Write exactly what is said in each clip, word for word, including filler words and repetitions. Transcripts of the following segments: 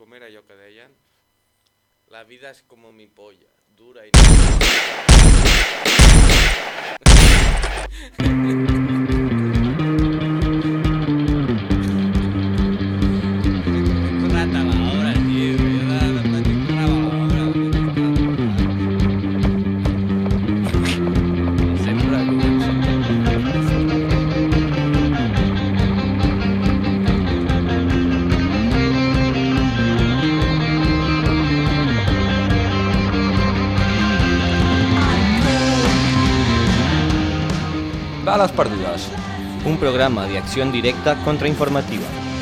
com era allò que deien? La vida és com mi polla, dura i... Currat a l'obra, tio, jo de petit currava a l'obra. Sempre comença. Bales perdudes. Un programa de acción directa contrainformativa.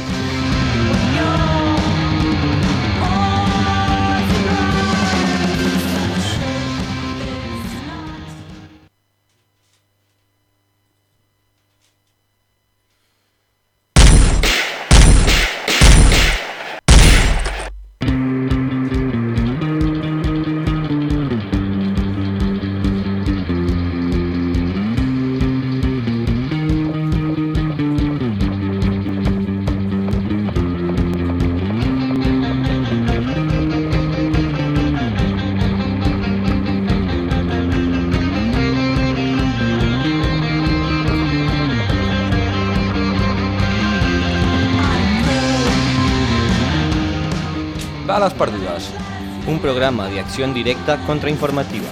Bales perdudes. Un programa de acción directa contrainformativa.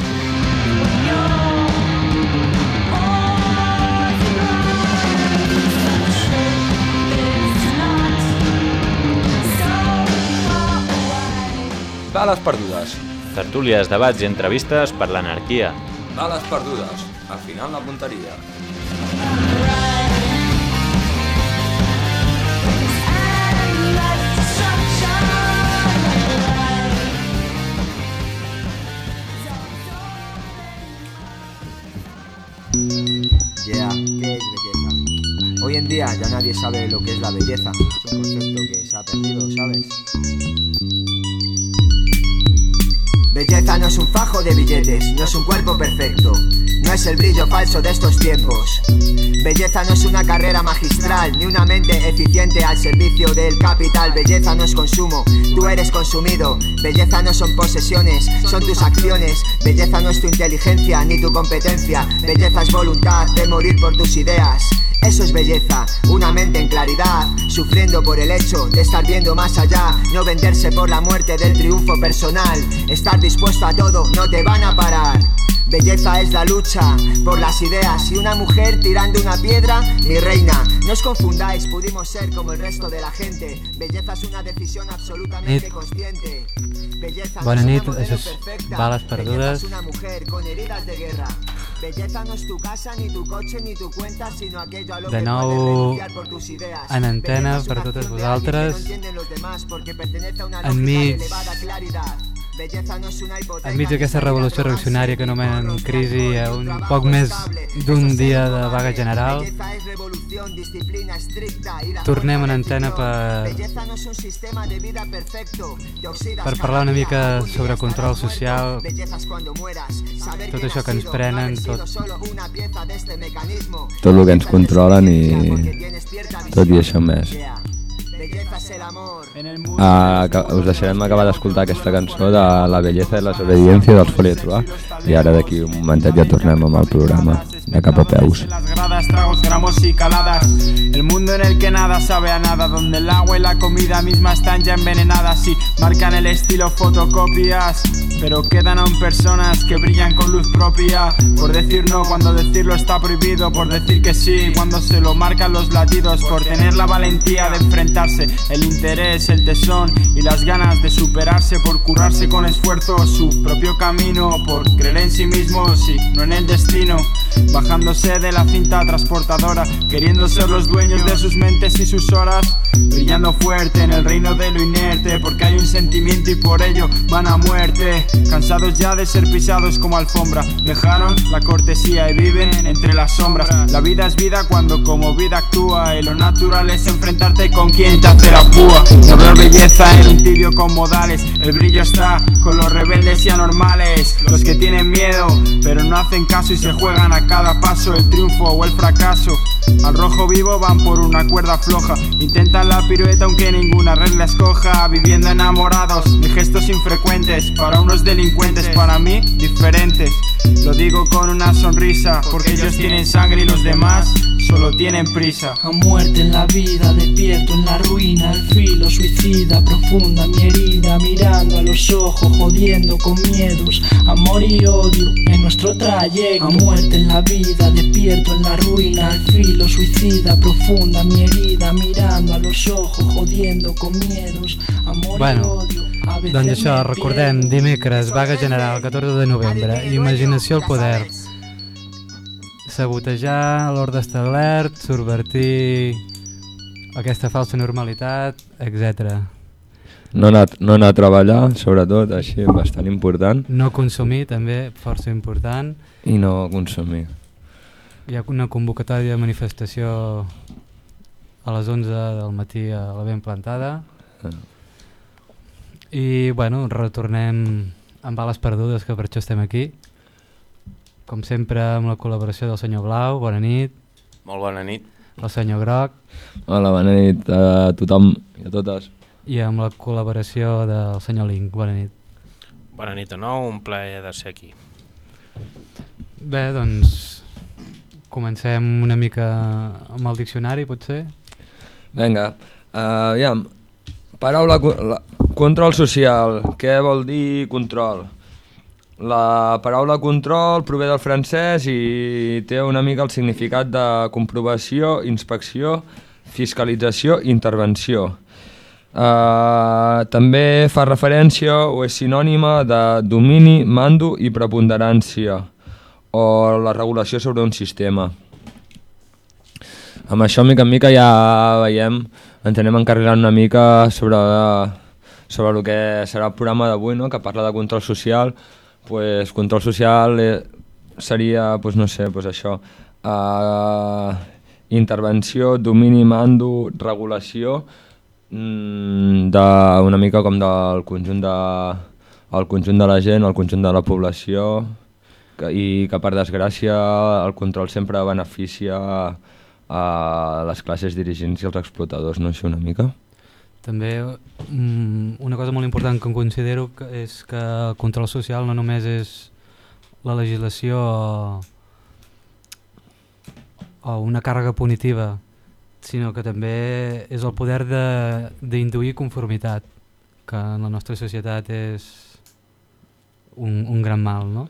Bales perdudes. Tertúlies, debats i entrevistes per l'anarquia. Bales perdudes. Al final la punteria. Yeah, ¿qué es belleza? Hoy en día ya nadie sabe lo que es la belleza. Es un concepto que se ha perdido, ¿sabes? Belleza no es un fajo de billetes, no es un cuerpo perfecto, no es el brillo falso de estos tiempos. Belleza no es una carrera magistral, ni una mente eficiente al servicio del capital. Belleza no es consumo, tú eres consumido. Belleza no son posesiones, son tus acciones. Belleza no es tu inteligencia, ni tu competencia. Belleza es voluntad de morir por tus ideas. Eso es belleza, una mente en claridad, sufriendo por el hecho de estar viendo más allá. No venderse por la muerte del triunfo personal, estar dispuesto a todo, no te van a parar. Belleza es la lucha por las ideas y una mujer tirando una piedra, mi reina. No os confundáis, pudimos ser como el resto de la gente. Belleza es una decisión absolutamente nit. consciente. Belleza no Bona es una nit, modelo això és perfecta. Bales Belleza perdudes. es una mujer con heridas de guerra. Belleza no es tu casa, ni tu coche, ni tu cuenta, sino aquello a lo De que nou puedes renunciar por tus ideas. en antena Belleza es per una totes acción de alguien que vosaltres. no entienden los demás porque pertenece a una Enmig- lógica de elevada claridad. Belleza no es una hipoteca Enmig ni d'aquesta salir a revolució trobar reaccionària que anomenen ahorros, crisi ni a un un trabajo poc més estable. d'un Eso dia es de ser vaga humano. general, Belleza es revolución, disciplina estricta y la tornem forma en de antena decisión. per, Belleza no es un sistema de vida perfecto. Te oxidas per cada parlar una día, mica algún día sobre estarás control muerto. social, Belleza es cuando mueras, saber tot quién això has que ens sido, prenen, no haber sido tot- solo una pieza de este mecanismo. Tot el que ens Belleza es controlen i experiencia, porque tienes cierta tot i visión. això més. Yeah. Belleza es el amor. Ah, que- us deixarem acabar d'escoltar aquesta cançó de La belleza i la desobediència dels Folie Trois i ara d'aquí un momentet ja tornem amb el programa de Cap a Peus. Las gradas, tragos, gramos y caladas. El mundo en el que nada sabe a nada, donde el agua y la comida misma están ya envenenadas y marcan el estilo fotocopias. Pero quedan aún personas que brillan con luz propia, por decir no cuando decirlo está prohibido, por decir que sí cuando se lo marcan los latidos, por tener la valentía de enfrentarse, el interés, el tesón y las ganas de superarse, por curarse con esfuerzo su propio camino, por creer en sí mismos y no en el destino, bajándose de la cinta transportadora, queriendo ser los dueños de sus mentes y sus horas, brillando fuerte en el reino de lo inerte, porque hay un sentimiento y por ello van a muerte, cansados ya de ser pisados como alfombra, dejaron la cortesía y viven entre las sombras. La vida es vida cuando como vida actúa, y lo natural es enfrentarte con quien te hace la púa. No veo belleza en un tibio con modales, el brillo está con los rebeldes y anormales, los que tienen miedo pero no hacen caso y se juegan a cada cada paso, el triunfo o el fracaso. Al rojo vivo van por una cuerda floja, intentan la pirueta aunque ninguna regla escoja. Viviendo enamorados de gestos infrecuentes, para unos delincuentes, para mí diferentes. Lo digo con una sonrisa, porque ellos tienen sangre y los demás solo tienen prisa. A muerte en la vida, despierto en la ruina, el filo suicida, profunda mi herida, mirando a los ojos, jodiendo con miedos, amor y odio en nuestro trayecto. A muerte en la vida, despierto en la ruina, el filo suicida, profunda mi herida, mirando a los ojos, jodiendo con miedos, amor bueno, y odio. Doncs això, recordem, dimecres, vaga general, catorze de novembre, imaginació al poder, sabotejar l'ordre establert, subvertir aquesta falsa normalitat, etcètera. No anar, no anar a treballar, sobretot, així, bastant important. No consumir, també, força important. I no consumir. Hi ha una convocatòria de manifestació a les onze del matí a la ben plantada. Ah. I, bueno, retornem amb bales perdudes, que per això estem aquí. Com sempre, amb la col·laboració del senyor Blau, bona nit. Molt bona nit. El senyor Groc. Hola, bona nit a tothom i a totes. I amb la col·laboració del senyor Link, bona nit. Bona nit de nou, un plaer de ser aquí. Bé, doncs, comencem una mica amb el diccionari, potser? Vinga, uh, aviam, paraula, la, control social, què vol dir control? La paraula control prové del francès i té una mica el significat de comprovació, inspecció, fiscalització i intervenció. Uh, també fa referència o és sinònima de domini, mando i preponderància o la regulació sobre un sistema. Amb això, mica en mica, ja veiem, ens anem encarregant una mica sobre, sobre el que serà el programa d'avui, no? Que parla de control social. Pues, control social eh, seria, pues, no sé, pues això, uh, intervenció, domini, mando, regulació, mm, de, una mica com del conjunt de, el conjunt de la gent, el conjunt de la població, que, i que per desgràcia el control sempre beneficia a les classes dirigents i els explotadors, no això una mica? També una cosa molt important que em considero que és que el control social no només és la legislació o, o una càrrega punitiva, sinó que també és el poder d'induir conformitat, que en la nostra societat és un, un gran mal, no?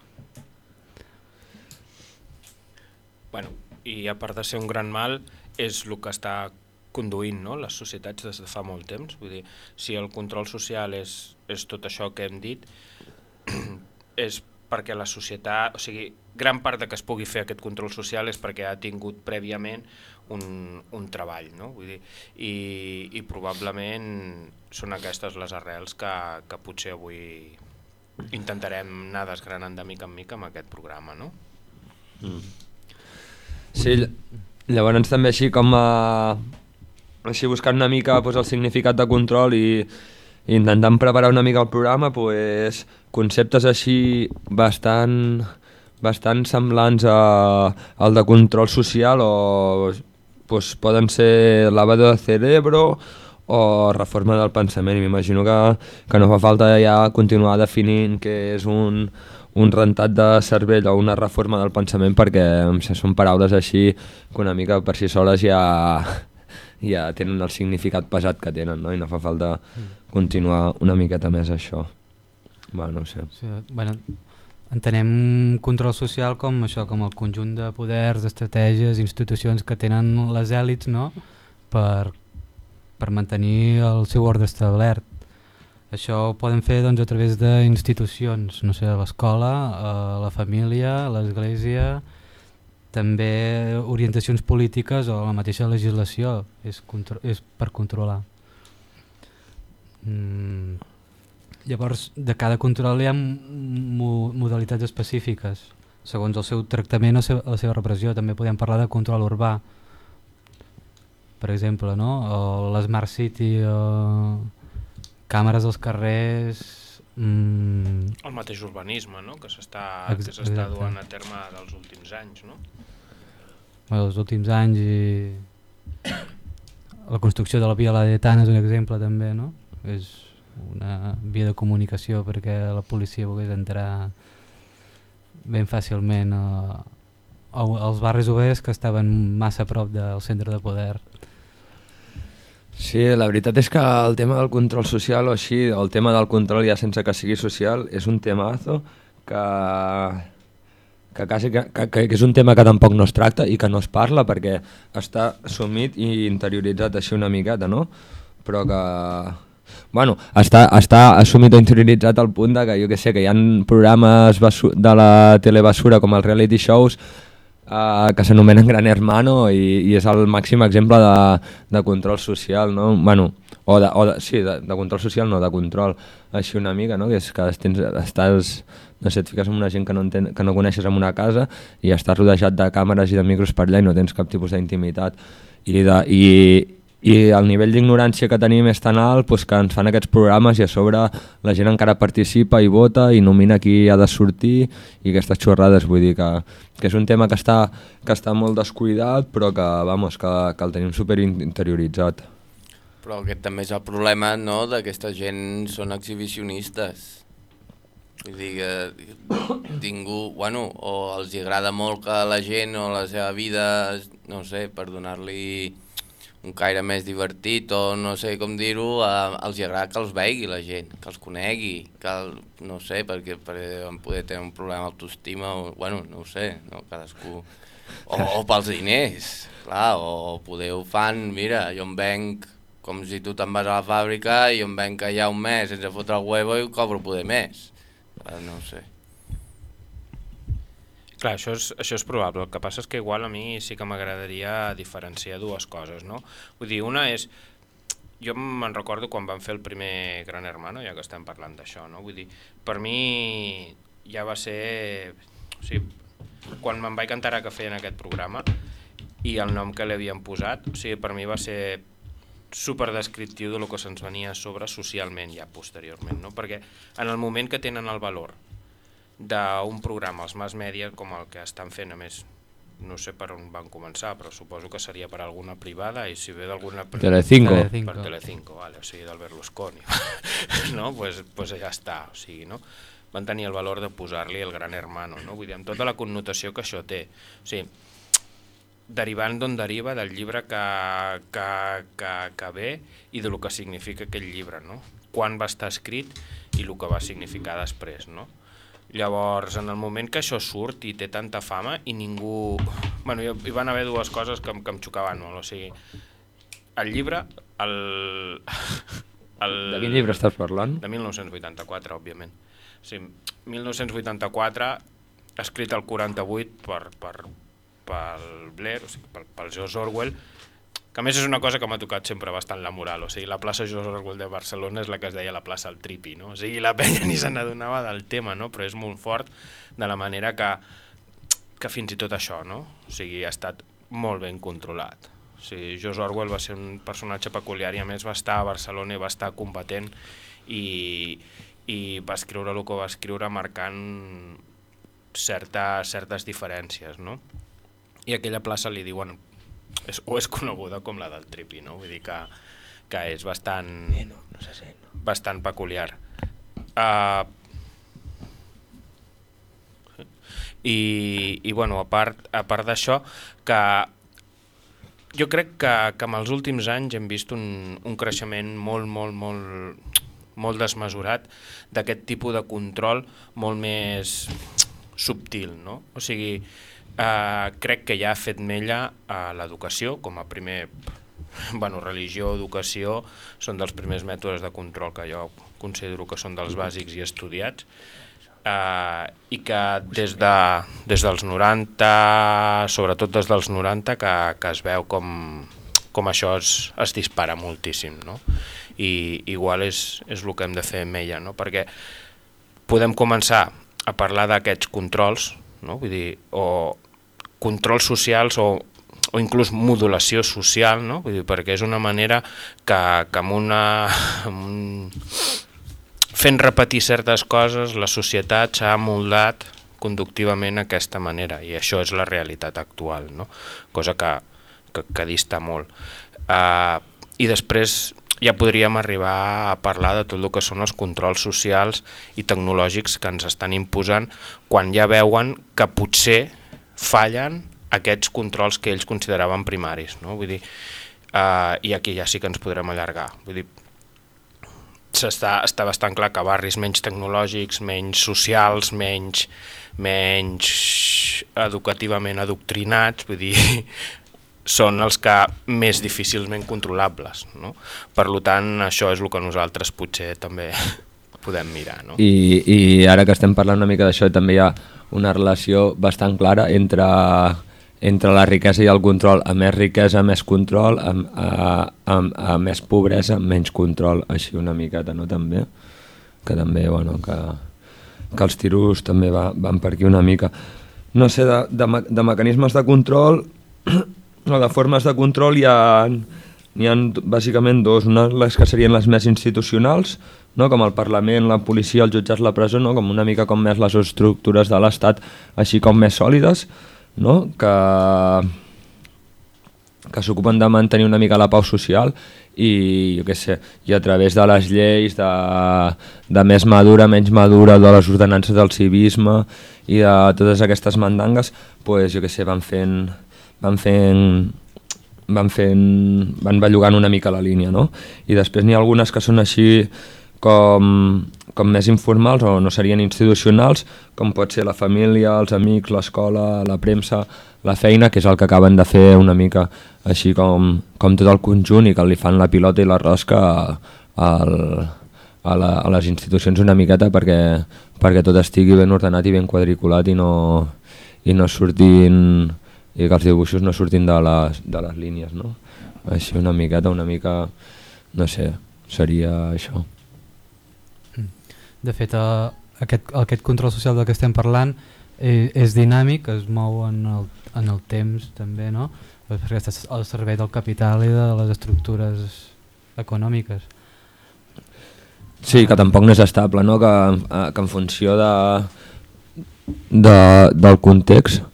Bueno, i a part de ser un gran mal, és el que està conduint, no?, les societats des de fa molt temps. Vull dir, si el control social és, és tot això que hem dit, és perquè la societat, o sigui, gran part de que es pugui fer aquest control social és perquè ha tingut prèviament un, un treball, no? Vull dir, i, i probablement són aquestes les arrels que, que potser avui intentarem anar desgranant de mica en mica amb aquest programa, no? Mm. Sí, llavors també així com a... així buscant una mica pues, el significat de control i, i intentant preparar una mica el programa, pues, conceptes així bastant, bastant semblants a, al de control social o pues, poden ser lavado de cerebro o reforma del pensament. I m'imagino que, que no fa falta ja continuar definint què és un, un rentat de cervell o una reforma del pensament perquè són paraules així que una mica per si soles ja... ja tenen el significat pesat que tenen, no? I no fa falta continuar una miqueta més això. Bueno, no sé. Sí, bueno, entenem control social com això, com el conjunt de poders, estratègies, institucions que tenen les èlits, no?, per, per mantenir el seu ordre establert. Això ho poden fer doncs, a través d'institucions, no sé, l'escola, la família, l'església, també orientacions polítiques o la mateixa legislació és, és per controlar. Mm. Llavors, de cada control hi ha mo modalitats específiques, segons el seu tractament o la seva repressió. També podem parlar de control urbà, per exemple, no? O l'Smart City, o càmeres als carrers, Mm, El mateix urbanisme, no?, que s'està Ex- que s'està exacte. duent a terme dels últims anys, no? bueno, els últims anys i la construcció de la via Laietana és un exemple també, no? És una via de comunicació perquè la policia pogués entrar ben fàcilment a, a, als barris obrers que estaven massa a prop del centre de poder. Sí, la veritat és que el tema del control social o així, el tema del control ja sense que sigui social, és un temazo que, que, quasi, que, que, que és un tema que tampoc no es tracta i que no es parla perquè està assumit i interioritzat així una miqueta, no? Però que... Bueno, està, està assumit o interioritzat al punt de que jo que sé, que hi ha programes de la telebasura com els reality shows Uh, que s'anomenen Gran Hermano i, i és el màxim exemple de, de control social, no? Bueno, o de, o de, sí, de, de control social no, de control així una mica, no? Que és que tens, estàs, no sé, et fiques amb una gent que no, enten, que no coneixes en una casa i estàs rodejat de càmeres i de micros per allà i no tens cap tipus d'intimitat i, de, i, i el nivell d'ignorància que tenim és tan alt pues, que ens fan aquests programes i a sobre la gent encara participa i vota i nomina qui ha de sortir i aquestes xorrades, vull dir que, que és un tema que està, que està molt descuidat però que, vamos, que, que el tenim super interioritzat. Però aquest també és el problema, no?, d'aquesta gent són exhibicionistes. Vull dir que ningú, bueno, o els agrada molt que la gent o la seva vida, no sé, per donar-li un caire més divertit o no sé com dir-ho, eh, els agrada que els vegi la gent, que els conegui, que el, no sé, perquè, perquè van poder tenir un problema d'autoestima, o, bueno, no ho sé, no, cadascú, o, o pels diners, clar, o poder ho fan, mira, jo em venc com si tu te'n vas a la fàbrica i jo em venc allà un mes sense fotre el huevo i cobro poder més, eh, no ho sé. Clar, això és, això és probable. El que passa és que igual a mi sí que m'agradaria diferenciar dues coses, no? Vull dir, una és... Jo me'n recordo quan vam fer el primer Gran Hermano, ja que estem parlant d'això, no? Vull dir, per mi ja va ser... O sigui, quan me'n vaig enterar que feien aquest programa i el nom que li havien posat, o sigui, per mi va ser super descriptiu de lo que se'ns venia a sobre socialment ja posteriorment, no? Perquè en el moment que tenen el valor d'un programa, els mass media, com el que estan fent, a més, no sé per on van començar, però suposo que seria per alguna privada, i si ve d'alguna... Telecinco. Per Telecinco, vale, o sigui, del Berlusconi. no? Pues, pues ja està, o sigui, no? Van tenir el valor de posar-li el Gran Hermano, no? Vull dir, amb tota la connotació que això té. O sigui, derivant d'on deriva, del llibre que, que, que, que ve i de lo que significa aquell llibre, no? Quan va estar escrit i el que va significar després, no? Llavors, en el moment que això surt i té tanta fama i ningú... Bueno, hi van haver dues coses que, que em xocaven molt, o sigui, el llibre, el... el... De quin llibre estàs parlant? De mil nou-cents vuitanta-quatre, òbviament. O sigui, mil nou-cents vuitanta-quatre, escrit el quaranta-vuit per, per, pel Blair, o sigui, pel, pel George Orwell, que a més és una cosa que m'ha tocat sempre bastant la moral, o sigui, la plaça George Orwell de Barcelona és la que es deia la plaça El Tripi, no? O sigui, la penya ni se n'adonava del tema, no? Però és molt fort de la manera que, que fins i tot això, no? O sigui, ha estat molt ben controlat. O sigui, George Orwell va ser un personatge peculiar i a més va estar a Barcelona i va estar combatent i, i va escriure el que va escriure marcant certa, certes diferències, no? I aquella plaça li diuen... És, o és coneguda com la del Tripi, no? Vull dir que, que és bastant, no, no sé si, no. bastant peculiar. Uh, i, i bueno, a part, a part d'això, que jo crec que, que en els últims anys hem vist un, un creixement molt, molt, molt, molt desmesurat d'aquest tipus de control molt més subtil, no? O sigui, Uh, crec que ja ha fet mella a l'educació com a primer, bueno, religió, educació són dels primers mètodes de control que jo considero que són dels bàsics i estudiats, uh, i que des, de, des dels noranta, sobretot des dels noranta, que, que es veu com, com això es, es dispara moltíssim, no? I igual és, és el que hem de fer amb ella, no? Perquè podem començar a parlar d'aquests controls, no? Vull dir, o controls socials o, o inclús modulació social, no? Vull dir, perquè és una manera que, que amb, una, amb un fent repetir certes coses, la societat s'ha moldat conductivament d'aquesta manera, i això és la realitat actual, no? Cosa que, que, que dista molt. Uh, I després ja podríem arribar a parlar de tot el que són els controls socials i tecnològics que ens estan imposant quan ja veuen que potser fallen aquests controls que ells consideraven primaris, no? Vull dir, uh, i aquí ja sí que ens podrem allargar. Vull dir, s'està, està bastant clar que barris menys tecnològics, menys socials, menys, menys educativament adoctrinats, vull dir, són els que més difícilment controlables, no? Per tant, això és el que nosaltres potser també podem mirar, no? I, i ara que estem parlant una mica d'això, també hi ha una relació bastant clara entre, entre la riquesa i el control. A més riquesa, més control, a, a, a, a més pobresa, menys control, així una miqueta, no? També, que també, bueno, que, que els tiros també va, van per aquí una mica. No sé, de, de, de mecanismes de control... No, de formes de control hi ha, hi ha bàsicament dos, una les que serien les més institucionals, no? Com el Parlament, la policia, els jutjats, la presó, no? Com una mica com més les estructures de l'Estat, així com més sòlides, no? que, que s'ocupen de mantenir una mica la pau social i, jo què sé, i a través de les lleis de, de més madura, menys madura, de les ordenances del civisme i de totes aquestes mandangues, pues, jo què sé, van fent... van fent, van fent, van bellugant una mica la línia, no? I després n'hi ha algunes que són així com, com més informals o no serien institucionals, com pot ser la família, els amics, l'escola, la premsa, la feina, que és el que acaben de fer una mica així com, com tot el conjunt i que li fan la pilota i la rosca al, a, la, a les institucions una miqueta perquè, perquè tot estigui ben ordenat i ben quadriculat i no, i no surtin... i que els dibuixos no surtin de les, de les línies, no? Així una miqueta, una mica, no sé, seria això. De fet, eh, aquest, aquest control social del que estem parlant eh, és dinàmic, es mou en el, en el temps també, no? Perquè està al servei del capital i de les estructures econòmiques. Sí, que tampoc no és estable, no? Que, que en funció de, de, del context,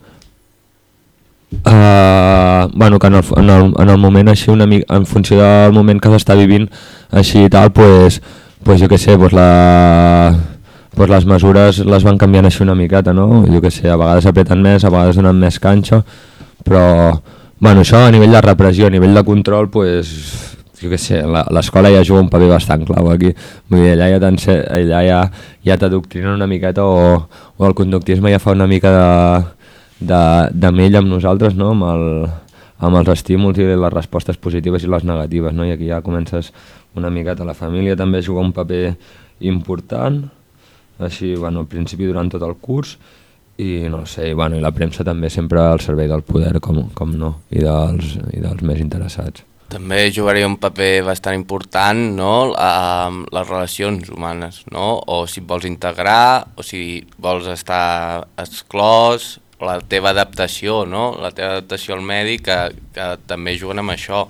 Uh, bueno, que en el, en, el, en el moment així una mica, en funció del moment que s'està vivint així i tal, pues, pues jo què sé, pues la, pues les mesures les van canviant així una miqueta, no? Jo què sé, a vegades apreten més, a vegades donen més canxa, però bueno, això a nivell de repressió, a nivell de control, pues, jo què sé, l'escola ja juga un paper bastant clau aquí, vull dir, allà ja, allà ja, ja t'adoctrinen una miqueta o, o el conductisme ja fa una mica de de, de mell amb nosaltres, no? amb, el, amb els estímuls i les respostes positives i les negatives, no? I aquí ja comences una miqueta. La família també juga un paper important, així, bueno, al principi durant tot el curs, i no sé, bueno, i la premsa també sempre al servei del poder, com, com no, i dels, i dels més interessats. També jugaria un paper bastant important, no? A les relacions humanes, no? O si vols integrar, o si vols estar exclòs, la teva adaptació, no? La teva adaptació al medi, que, que també juguen amb això.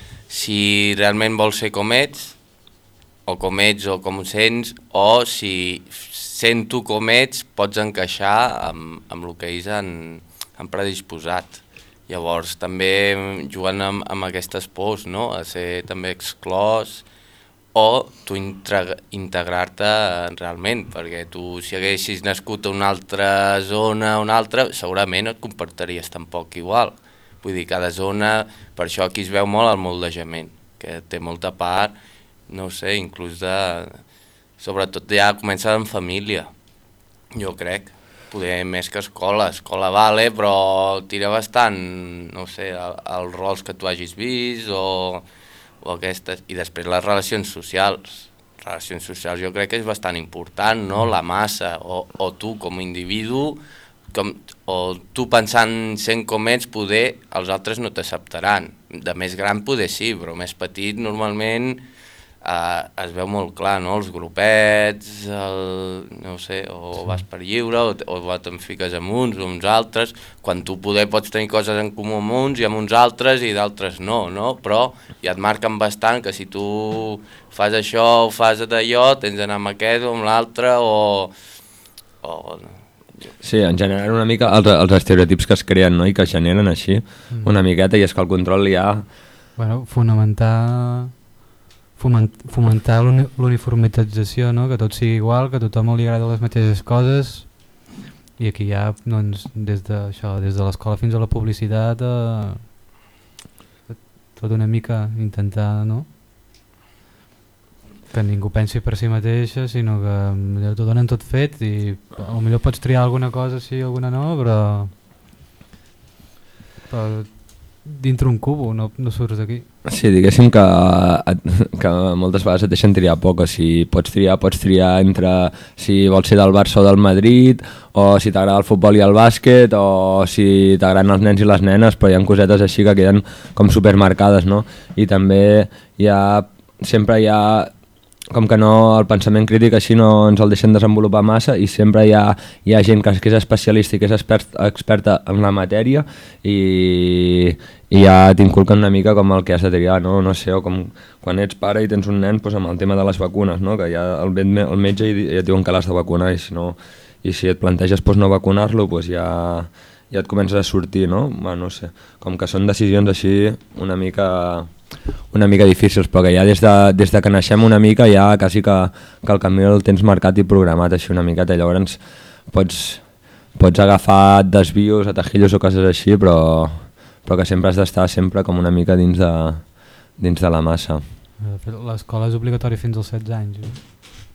Si realment vols ser com ets, o com ets o com sents, o si sent tu com ets pots encaixar amb, amb el que ells han, han predisposat. Llavors també juguen amb, amb aquestes pors, no? A ser també exclòs, o tu integrar-te realment, perquè tu si haguessis nascut a una altra zona, una altra, segurament et comportaries tampoc igual. Vull dir, cada zona, per això aquí es veu molt el moldejament, que té molta part, no sé, inclús de... Sobretot ja comença en família, jo crec. Poder més que escola, escola vale, però tira bastant, no sé, els rols que tu hagis vist o... o aquestes, i després les relacions socials. Relacions socials jo crec que és bastant important, no? La massa, o, o tu com a individu, com, o tu pensant sent com ets, poder els altres no t'acceptaran. De més gran poder sí, però més petit normalment Uh, es veu molt clar, no? Els grupets, el, no sé, o sí. vas per lliure, o, o te'n fiques amb uns o amb uns altres, quan tu poder pots tenir coses en comú amb uns i amb uns altres i d'altres no, no? Però ja et marquen bastant que si tu fas això o fas d'allò, tens d'anar amb aquest o amb l'altre, o... o... Sí, en general una mica els, els estereotips que es creen, no? I que es generen així, mm. una miqueta, i és que el control hi ha... Bueno, fonamentar... fomentar l'uniformització, no? Que tot sigui igual, que a tothom li agrada les mateixes coses, i aquí hi ha doncs, des de això, des de l'escola fins a la publicitat, eh, tot una mica intentar, no? Que ningú pensi per si mateixa, sinó que t'ho donen tot fet i potser pots triar alguna cosa sí, alguna no, però, però dintre un cubo, no, no surts d'aquí. Sí, diguéssim que, que moltes vegades et deixen triar poc, o si pots triar, pots triar entre si vols ser del Barça o del Madrid, o si t'agrada el futbol i el bàsquet, o si t'agraden els nens i les nenes, però hi ha cosetes així que queden com supermarcades, no? I també hi ha, sempre hi ha, com que no, el pensament crític així no ens el deixen desenvolupar massa, i sempre hi ha, hi ha gent que, que és especialista i que és expert, experta en la matèria, i, i ja t'inculquen una mica com el que has de triar, no? No sé, o com quan ets pare i tens un nen, doncs amb el tema de les vacunes, no? Que ja el, el metge i ja et diuen que l'has de vacunar, i si, no, i si et planteges doncs, no vacunar-lo, doncs ja, ja et comences a sortir, no? Bueno, no sé, com que són decisions així una mica... una mica difícils, però que ja des de, des de que naixem una mica ja quasi que, que el camí el tens marcat i programat així una miqueta, i llavors pots, pots agafar desvios, atajillos o coses així, però, però que sempre has d'estar sempre com una mica dins de, dins de la massa. L'escola és obligatòria fins als setze anys. Eh?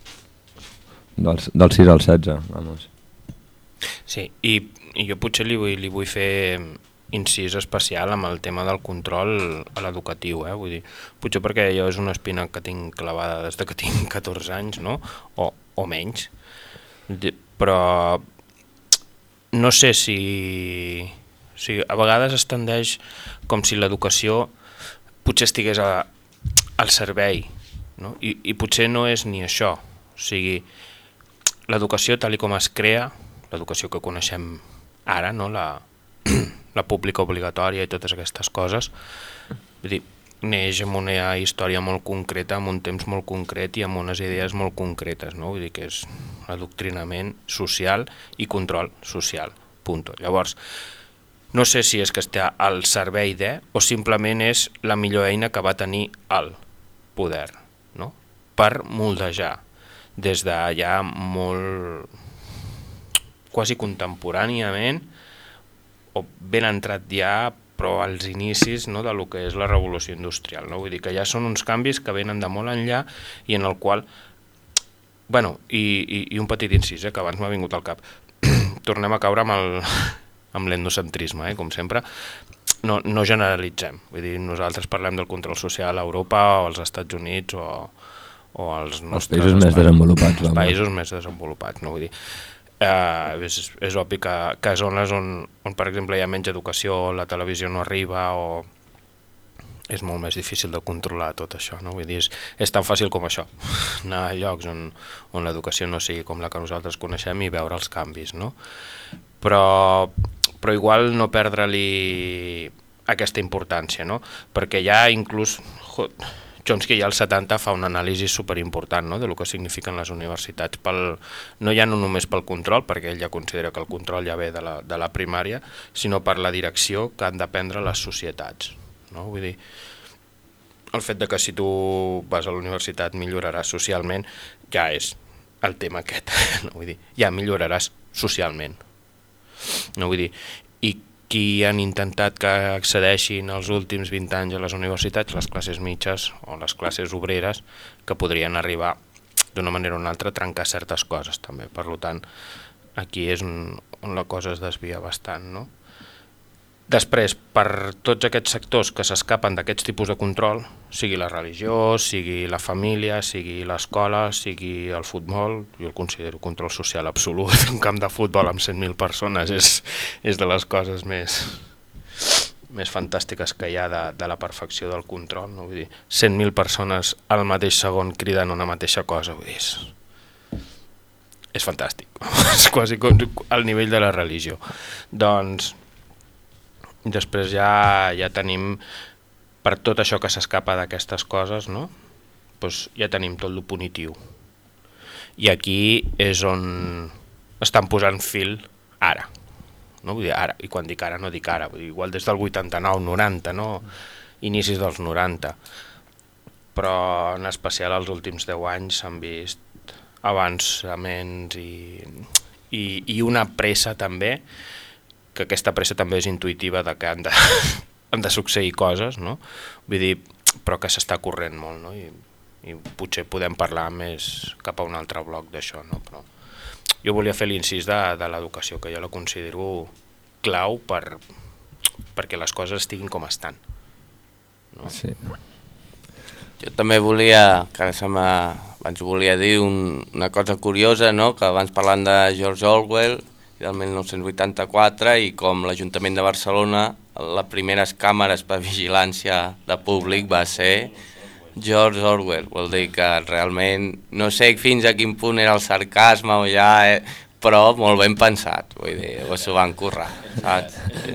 Dels, del sis al setze, vamos. Sí, i, i jo potser li vull, li vull fer incís especial amb el tema del control a l'educatiu, eh? Vull dir, potser perquè jo és una espina que tinc clavada des de que tinc catorze anys, no? O, o menys, de, però no sé si, si a vegades es tendeix com si l'educació potser estigués a, al servei, no? I, i potser no és ni això, o sigui, l'educació tal com es crea, l'educació que coneixem ara, no? la la pública obligatòria i totes aquestes coses, vull dir, neix amb una història molt concreta, amb un temps molt concret i amb unes idees molt concretes, no? Vull dir que és adoctrinament social i control social, punto. Llavors, no sé si és que està al servei de, o simplement és la millor eina que va tenir el poder, no? Per moldejar, des de ja molt, quasi contemporàniament, o ben entrat ja, però als inicis, no, de lo que és la revolució industrial, no? Vull dir que ja són uns canvis que venen de molt enllà i en el qual, bueno, i, i, i un petit incís, eh, que abans m'ha vingut al cap, tornem a caure amb el amb l'endocentrisme, eh, com sempre, no, no generalitzem, vull dir, nosaltres parlem del control social a Europa o als Estats Units o, o als nostres... Els països més desenvolupats. Els països més desenvolupats, no? Vull dir, Uh, és, és obvi que, que zones on, on per exemple hi ha menys educació, la televisió no arriba, o és molt més difícil de controlar tot això, no? Vull dir, és, és tan fàcil com això, anar a llocs on, on l'educació no sigui com la que nosaltres coneixem i veure els canvis, no? Però, però igual no perdre-li aquesta importància, no? Perquè ja inclús Chomsky ja als setanta fa una anàlisi superimportant, no?, de lo que signifiquen les universitats, pel, no ja no només pel control, perquè ell ja considera que el control ja ve de la, de la primària, sinó per la direcció que han de prendre les societats, no? Vull dir, el fet de que si tu vas a la universitat milloraràs socialment ja és el tema aquest, no? Vull dir, ja milloraràs socialment, no? Vull dir, i qui han intentat que accedeixin els últims vint anys a les universitats, les classes mitges o les classes obreres, que podrien arribar d'una manera o una altra a trencar certes coses també. Per tant, aquí és on, on la cosa es desvia bastant, no? Després, per tots aquests sectors que s'escapen d'aquests tipus de control, sigui la religió, sigui la família, sigui l'escola, sigui el futbol, jo el considero control social absolut, un camp de futbol amb cent mil persones és, és de les coses més, més fantàstiques que hi ha de, de la perfecció del control, no? Vull dir, cent mil persones al mateix segon cridant una mateixa cosa, vull dir, és, és fantàstic, és quasi com al nivell de la religió. Doncs després ja, ja tenim, per tot això que s'escapa d'aquestes coses, no? Doncs ja tenim tot lo punitiu. I aquí és on estan posant fil ara. No? Vull dir ara, i quan dic ara no dic ara, vull dir, igual des del vuitanta-nou, noranta, no? Inicis dels noranta, però en especial els últims deu anys s'han vist avançaments i, i, i una pressa també, que aquesta pressa també és intuïtiva de que han de, han de succeir coses, no? Vull dir, però que s'està corrent molt, no? I, i potser podem parlar més cap a un altre bloc d'això, no? Però jo volia fer l'incís de, de l'educació, que jo la considero clau per, perquè les coses estiguin com estan. No? Sí. Jo també volia, que se abans volia dir un, una cosa curiosa, no? Que abans parlant de George Orwell, del mil nou-cents vuitanta-quatre, i com l'Ajuntament de Barcelona, les primeres càmeres per vigilància de públic va ser George Orwell. Vol dir que realment no sé fins a quin punt era el sarcasme o ja, eh, però molt ben pensat, vull dir, o s'ho van currar, saps?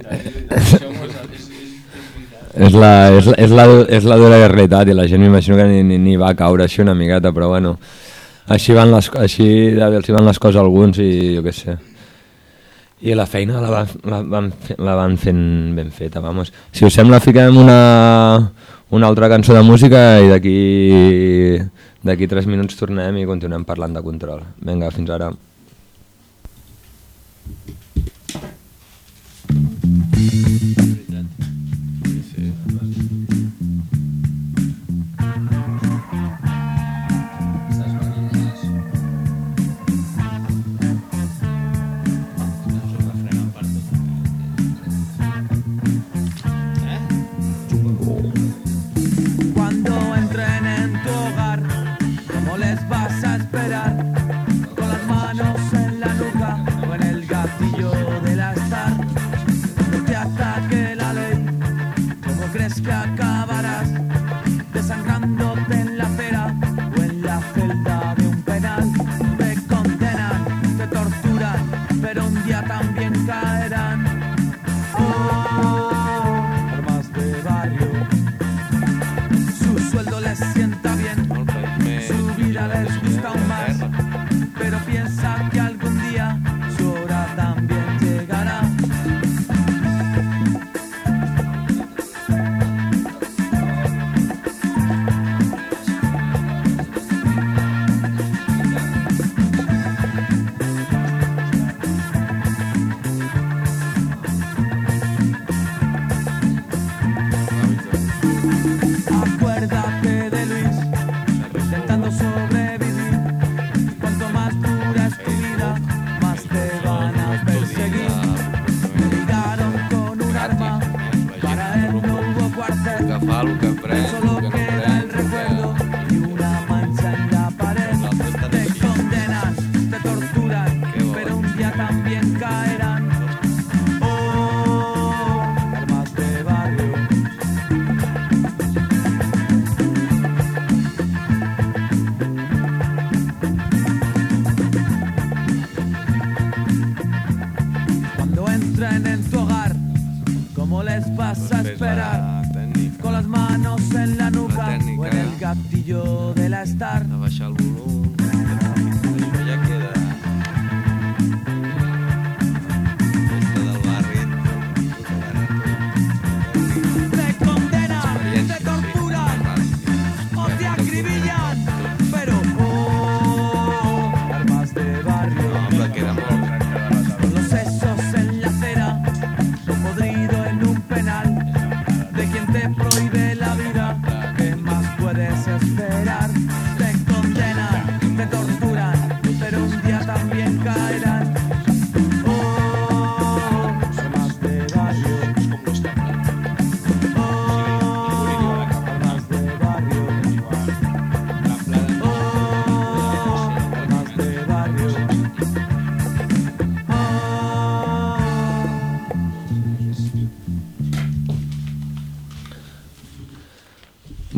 És la, és, la, és, la, és la dura realitat i la gent m'imagino que ni, ni, ni va caure així una miqueta, però bueno, així van les, així, així van les coses alguns i jo què sé. I la feina la, va, la, van, la van fent ben feta, vamos. Si us sembla fiquem una, una altra cançó de música i d'aquí d'aquí tres minuts tornem i continuem parlant de control. Vinga, fins ara. Intentando sobrevivir, cuanto más dura es tu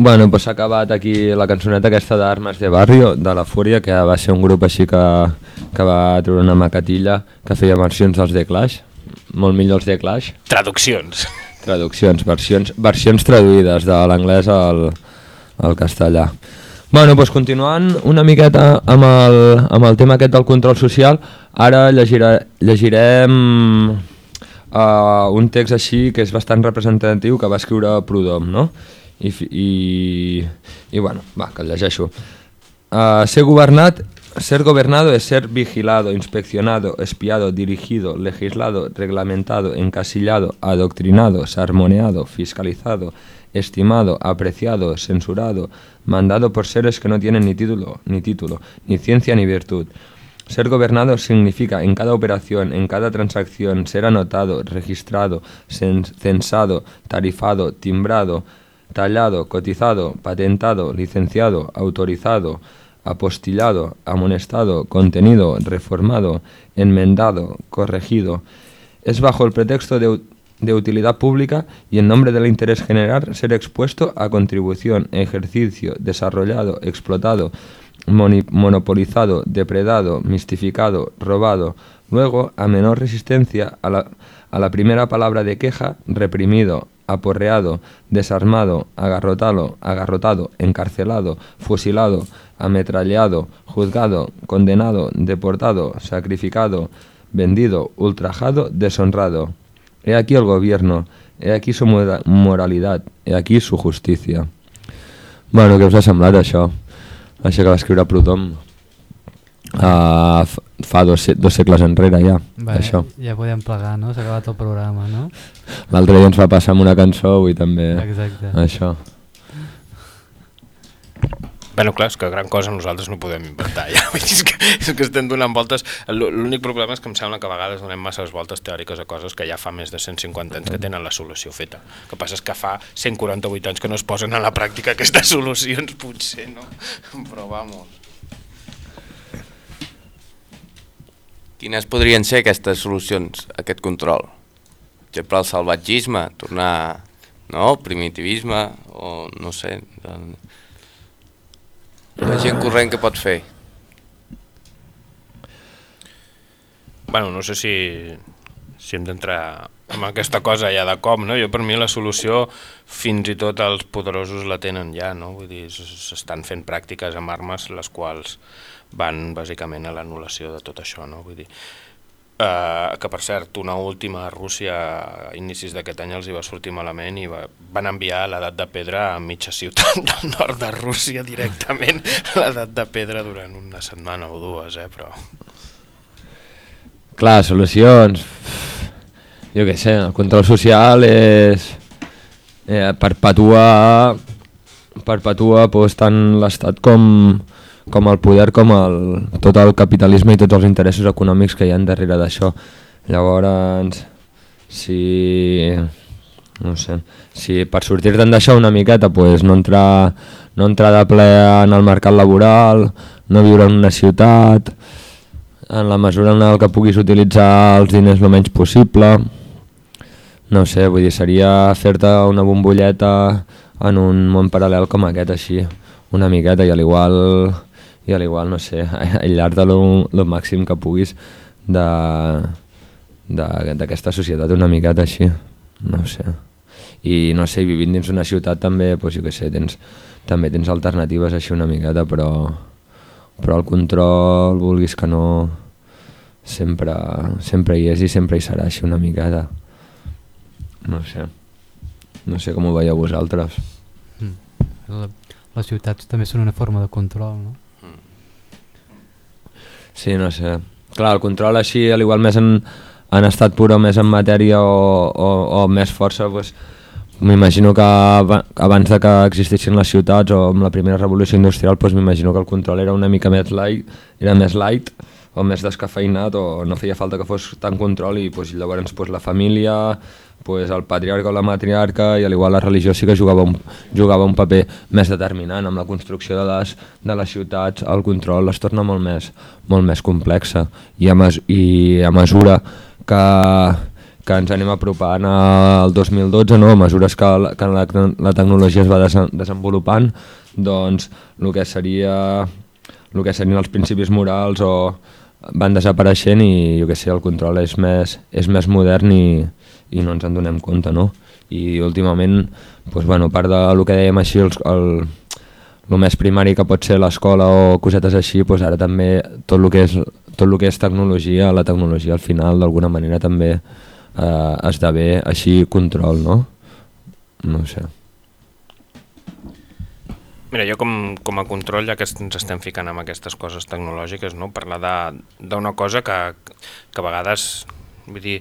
Bueno, pues s'ha acabat aquí la cançoneta aquesta d'Armes de Barrio, de La Fúria, que va ser un grup així que, que va treure una macatilla, que feia versions dels The Clash, molt millors The Clash. Traduccions. Traduccions, versions, versions traduïdes de l'anglès al, al castellà. Bueno, doncs continuant una miqueta amb el, amb el tema aquest del control social, ara llegirà, llegirem uh, un text així que és bastant representatiu que va escriure Proudhon, no? I, i, i bueno, va, que el llegeixo. Uh, ser governat, ser gobernado es ser vigilado, inspeccionado, espiado, dirigido, legislado, reglamentado, encasillado, adoctrinado, sermoneado, fiscalizado, estimado, apreciado, censurado, mandado por seres que no tienen ni título, ni título, ni ciencia ni virtud. Ser gobernado significa en cada operación, en cada transacción, ser anotado, registrado, censado, tarifado, timbrado, tallado, cotizado, patentado, licenciado, autorizado, apostillado, amonestado, contenido, reformado, enmendado, corregido. Es bajo el pretexto de, de utilidad pública y en nombre del interés general ser expuesto a contribución, ejercicio, desarrollado, explotado, monopolizado, depredado, mistificado, robado. Luego, a menor resistencia a la, a la primera palabra de queja, reprimido, aporreado, desarmado, agarrotado, agarrotado, encarcelado, fusilado, ametrallado, juzgado, condenado, deportado, sacrificado, vendido, ultrajado, deshonrado. He aquí el gobierno, he aquí su moralidad, he aquí su justicia. Bueno, què us ha semblat això? Això que va escriure Proudhon uh, fa dos, dos segles enrere ja. Bé, això. Ja podem plegar, no? S'ha acabat el programa, no? L'altre dia ens va passar amb una cançó, avui també. Exacte. Això. Bueno, clar, és que gran cosa nosaltres no podem inventar ja. És que, és que estem donant voltes. L'únic problema és que em sembla que a vegades donem masses voltes teòriques a coses que ja fa més de cent cinquanta anys que tenen la solució feta. El que passa és que fa cent quaranta-vuit anys que no es posen a la pràctica aquestes solucions, potser, no? Però vamos. Quines podrien ser aquestes solucions, aquest control? Per exemple, el salvatgisme, tornar, no?, primitivisme, o no sé... La gent corrent que pot fer? Bueno, no sé si, si hem d'entrar en aquesta cosa ja de com, no? Jo per mi la solució fins i tot els poderosos la tenen ja, no? Vull dir, s'estan fent pràctiques amb armes les quals van bàsicament a l'anul·lació de tot això, no? Vull dir, Uh, que per cert, una última a Rússia a inicis d'aquest any els hi va sortir malament i va, van enviar l'edat de pedra a mitja ciutat del nord de Rússia directament, l'edat de pedra durant una setmana o dues, eh, però... Clar, solucions... Jo què sé, el control social és... Eh, perpetuar... Perpetuar pues, tant l'estat com... com el poder, com el, tot el capitalisme i tots els interessos econòmics que hi ha darrere d'això. Llavors, si, no sé, si per sortir-te'n d'això una miqueta, pues, no, entrar, no entrar de ple en el mercat laboral, no viure en una ciutat, en la mesura en el que puguis utilitzar els diners el menys possible, no sé, vull dir, seria fer-te una bombolleta en un món paral·lel com aquest, així, una miqueta, i a l'igual... i a l'igual, no sé, aïllar-te el màxim que puguis d'aquesta societat una miqueta així, no sé. I no sé, vivint dins una ciutat també, doncs jo què sé, tens, també tens alternatives així una miqueta, però, però el control, vulguis que no, sempre, sempre hi és i sempre hi serà així una miqueta. No sé, no sé com ho veieu vosaltres. Mm. Les ciutats també són una forma de control, no? Sí, no sé. Clar, el control així, al igual més en, en estat pur o més en matèria o, o, o més força, pues, m'imagino que abans de que existissin les ciutats o amb la primera revolució industrial, pues, m'imagino que el control era una mica més light, era més light o més descafeinat, o no feia falta que fos tant control, i pues, llavors pues, la família, pues, el patriarca o la matriarca, i al igual la religió sí que jugava un, jugava un paper més determinant. Amb la construcció de les, de les ciutats el control es torna molt més, molt més complexa, i a, mes, i a mesura que, que ens anem apropant al dos mil dotze, no? A mesures que, la, que la, la tecnologia es va des desenvolupant, doncs el que seria el que serien els principis morals o van desapareixent i jo que sé, el control és més, és més modern i, i no ens en donem compte, no? I últimament, doncs, bueno, a part del que dèiem així, el, el, el més primari que pot ser l'escola o cosetes així, doncs ara també tot el que és, tot el que és tecnologia, la tecnologia al final d'alguna manera també eh, esdevé així control, no? No ho sé. Mira, jo com, com a control, ja que ens estem ficant amb aquestes coses tecnològiques, no? Parlar d'una cosa que, que a vegades, vull dir,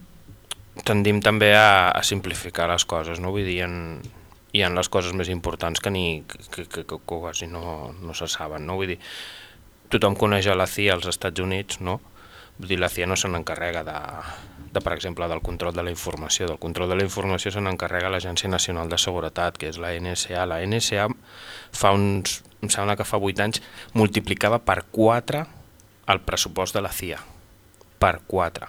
tendim també a, a simplificar les coses, no? Vull dir, hi ha, hi ha les coses més importants que, ni, que, que, que quasi no, no se saben, no? Vull dir, tothom coneix a la C I A als Estats Units, no? Vull dir, la C I A no se n'encarrega de, de, per exemple, del control de la informació. Del control de la informació se n'encarrega l'Agència Nacional de Seguretat, que és la N S A. La N S A fa uns, em sembla que fa vuit anys, multiplicava per quatre el pressupost de la C I A. Per quatre.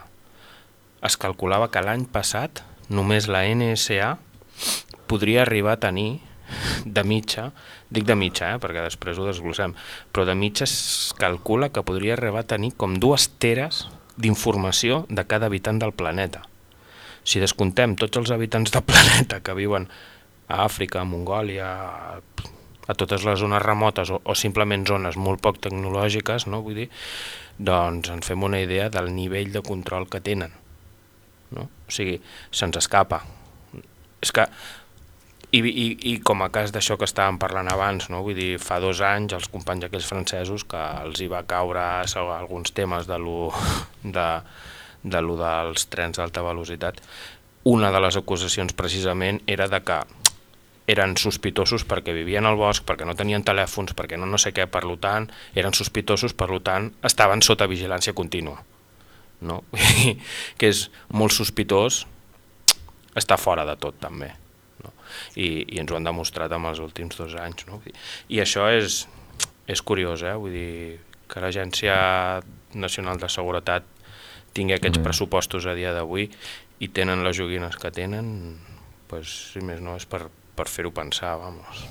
Es calculava que l'any passat només la N S A podria arribar a tenir de mitja, dic de mitja, eh, perquè després ho desglossem, però de mitja es calcula que podria arribar a tenir com dues teres d'informació de cada habitant del planeta. Si descontem tots els habitants del planeta que viuen a Àfrica, a Mongòlia, a, a totes les zones remotes o, o simplement zones molt poc tecnològiques, no? Vull dir, doncs ens fem una idea del nivell de control que tenen. No? O sigui, se'ns escapa. És que I, i, i com a cas d'això que estàvem parlant abans, no? Vull dir, fa dos anys els companys aquells francesos que els hi va caure alguns temes de lo, de, de lo dels trens d'alta velocitat, una de les acusacions precisament era de que eren sospitosos perquè vivien al bosc, perquè no tenien telèfons, perquè no no sé què, per tant, eren sospitosos, per tant, estaven sota vigilància contínua. No? Que és molt sospitós, està fora de tot també. No? I, i ens ho han demostrat amb els últims dos anys, no? I això és, és curiós, eh? Vull dir, que l'Agència Nacional de Seguretat tingui aquests pressupostos a dia d'avui i tenen les joguines que tenen, pues, si més no és per, per fer-ho pensar, vamos.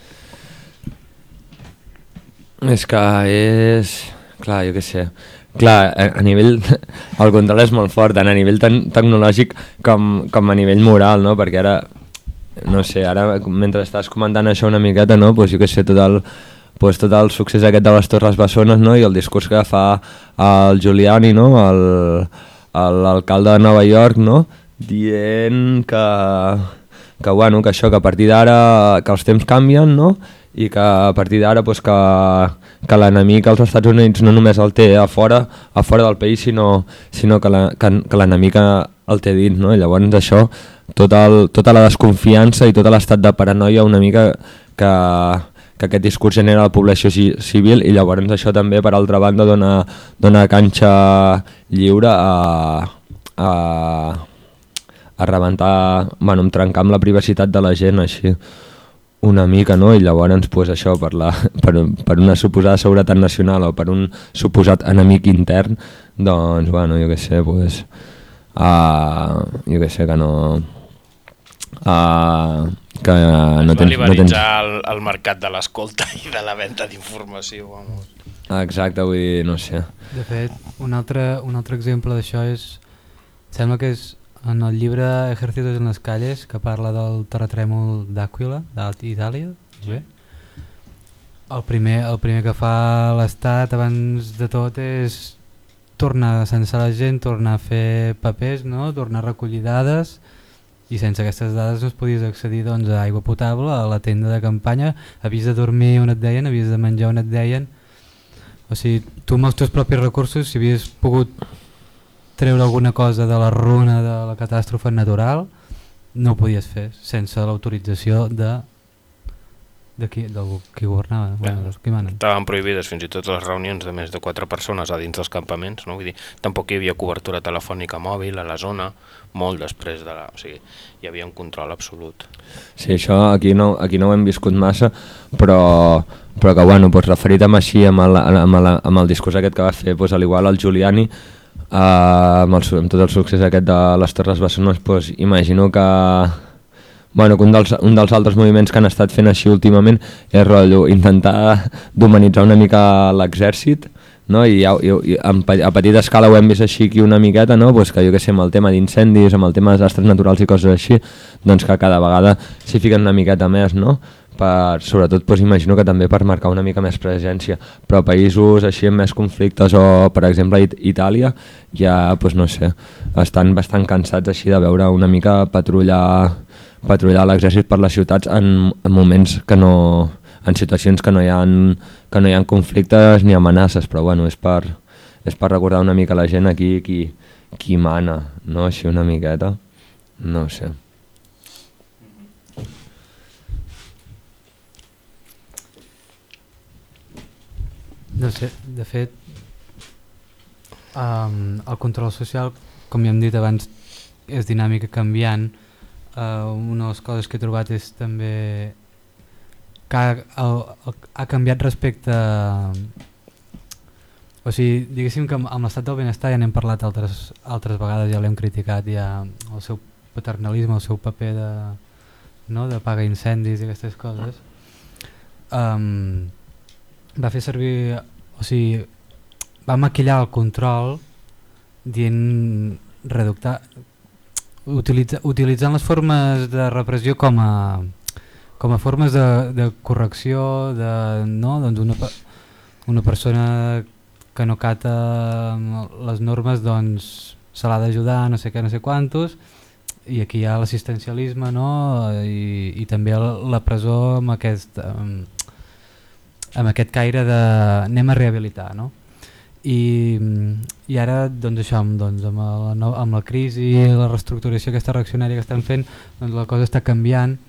És que és... clar, jo què sé... Clar, a, a nivell... el control és molt fort, tant a nivell te tecnològic com, com a nivell moral, no? Perquè ara... no sé, ara mentre estàs comentant això una miqueta, no? Pues jo què sé, tot el, pues tot el succés aquest de les Torres Bessones, no? I el discurs que fa el Giuliani, no? L'alcalde de Nova York, no? Dient que, que, bueno, que això, que a partir d'ara, que els temps canvien, no? I que a partir d'ara pues, que, que l'enemic als Estats Units no només el té a fora, a fora del país, sinó, sinó que l'enemic el té dins, no? I llavors això, tot el, tota la desconfiança i tot l'estat de paranoia una mica que, que aquest discurs genera a la població civil, i llavors això també per altra banda dona, dona canxa lliure a, a, a rebentar, bueno, trencar amb la privacitat de la gent així una mica, no? I llavors pues, això per, la, per, per una suposada seguretat nacional o per un suposat enemic intern, doncs bueno, jo què sé, pues, uh, jo què sé, que no... Uh, que uh, no tens, liberalitzar no tens... el, el mercat de l'escolta i de la venda d'informació. Exacte, vull dir, no sé. De fet, un altre, un altre exemple d'això és, sembla que és en el llibre Ejércitos en las calles, que parla del terratrèmol d'Àquila, d'Itàlia. Bé. El primer, el primer que fa l'Estat abans de tot és tornar a censar la gent, tornar a fer papers, no? Tornar a recollir dades, i sense aquestes dades no es podies accedir, doncs, a aigua potable, a la tenda de campanya, havies de dormir on et deien, havies de menjar on et deien. O sigui, tu amb els teus propis recursos, si havies pogut treure alguna cosa de la runa de la catàstrofe natural, no ho podies fer sense l'autorització de de qui, del qui governava, bueno, dels qui manen. Estaven prohibides fins i tot les reunions de més de quatre persones a dins dels campaments, no? Vull dir, tampoc hi havia cobertura telefònica mòbil a la zona, molt després de la... O sigui, hi havia un control absolut. Sí, això aquí no, aquí no ho hem viscut massa, però, però que, bueno, pues, referit amb així, amb el, amb, el, amb el discurs aquest que va fer, pues, a l'igual el Giuliani, uh, amb, el, amb tot el succés aquest de les Torres Bessones, pues, imagino que, bueno, que un, dels, un dels altres moviments que han estat fent així últimament és rotllo, intentar d'humanitzar una mica l'exèrcit, no? I, i, i a petita escala ho hem vist així aquí una miqueta, no? Pues que jo que sé, amb el tema d'incendis, amb el tema de desastres naturals i coses així, doncs que cada vegada s'hi fiquen una miqueta més, no? Per, sobretot pues, imagino que també per marcar una mica més presència, però països així amb més conflictes o per exemple It Itàlia ja pues, no sé, estan bastant cansats així de veure una mica patrullar, patrullar l'exèrcit per les ciutats en, en moments que no... en situacions que no hi ha, que no hi ha conflictes ni amenaces, però bueno, és per, és per recordar una mica la gent aquí qui, qui mana, no? Així una miqueta, no sé. No sé, de fet, um, el control social, com ja hem dit abans, és dinàmica canviant. Uh, una de les coses que he trobat és també que ha, el, el, ha canviat respecte a... O sigui, diguéssim que amb, amb l'estat del benestar ja n'hem parlat altres, altres vegades, ja l'hem criticat, ja el seu paternalisme, el seu paper de, no, de paga incendis i aquestes coses. Um, va fer servir, o sigui, va maquillar el control dient reductar, utilitza, utilitzant les formes de repressió com a com a formes de, de correcció de, no? Doncs una, una persona que no cata les normes doncs se l'ha d'ajudar, no sé què, no sé quantos, i aquí hi ha l'assistencialisme, no? I, i també la presó amb aquest, amb, amb aquest caire de anem a rehabilitar, no? I, i ara doncs això, doncs, amb, la, amb la crisi i la reestructuració aquesta reaccionària que estan fent, doncs la cosa està canviant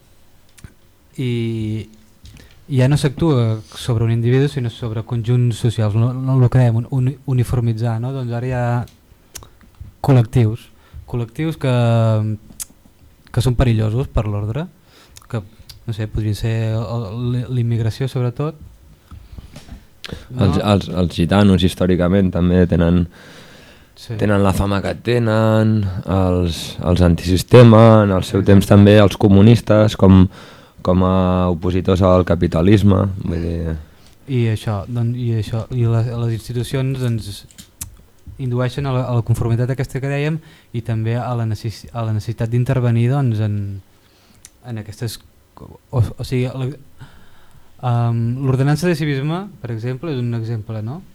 i ja no s'actua sobre un individu sinó sobre conjunts socials, no, no ho creem un, uniformitzar, no? Doncs ara hi ha col·lectius col·lectius que, que són perillosos per l'ordre, que no sé, podria ser l'immigració sobretot, no? els, els, els gitanos històricament també tenen sí. tenen la fama que tenen, els, els antisistema, en el seu temps també els comunistes com com a opositors al capitalisme, vull dir... I això, doncs, i, això, i les, les institucions doncs, indueixen a la, a la conformitat aquesta que dèiem i també a la, necess, a la necessitat d'intervenir doncs, en, en aquestes... O, o sigui, um, l'ordenança de civisme, per exemple, és un exemple, no?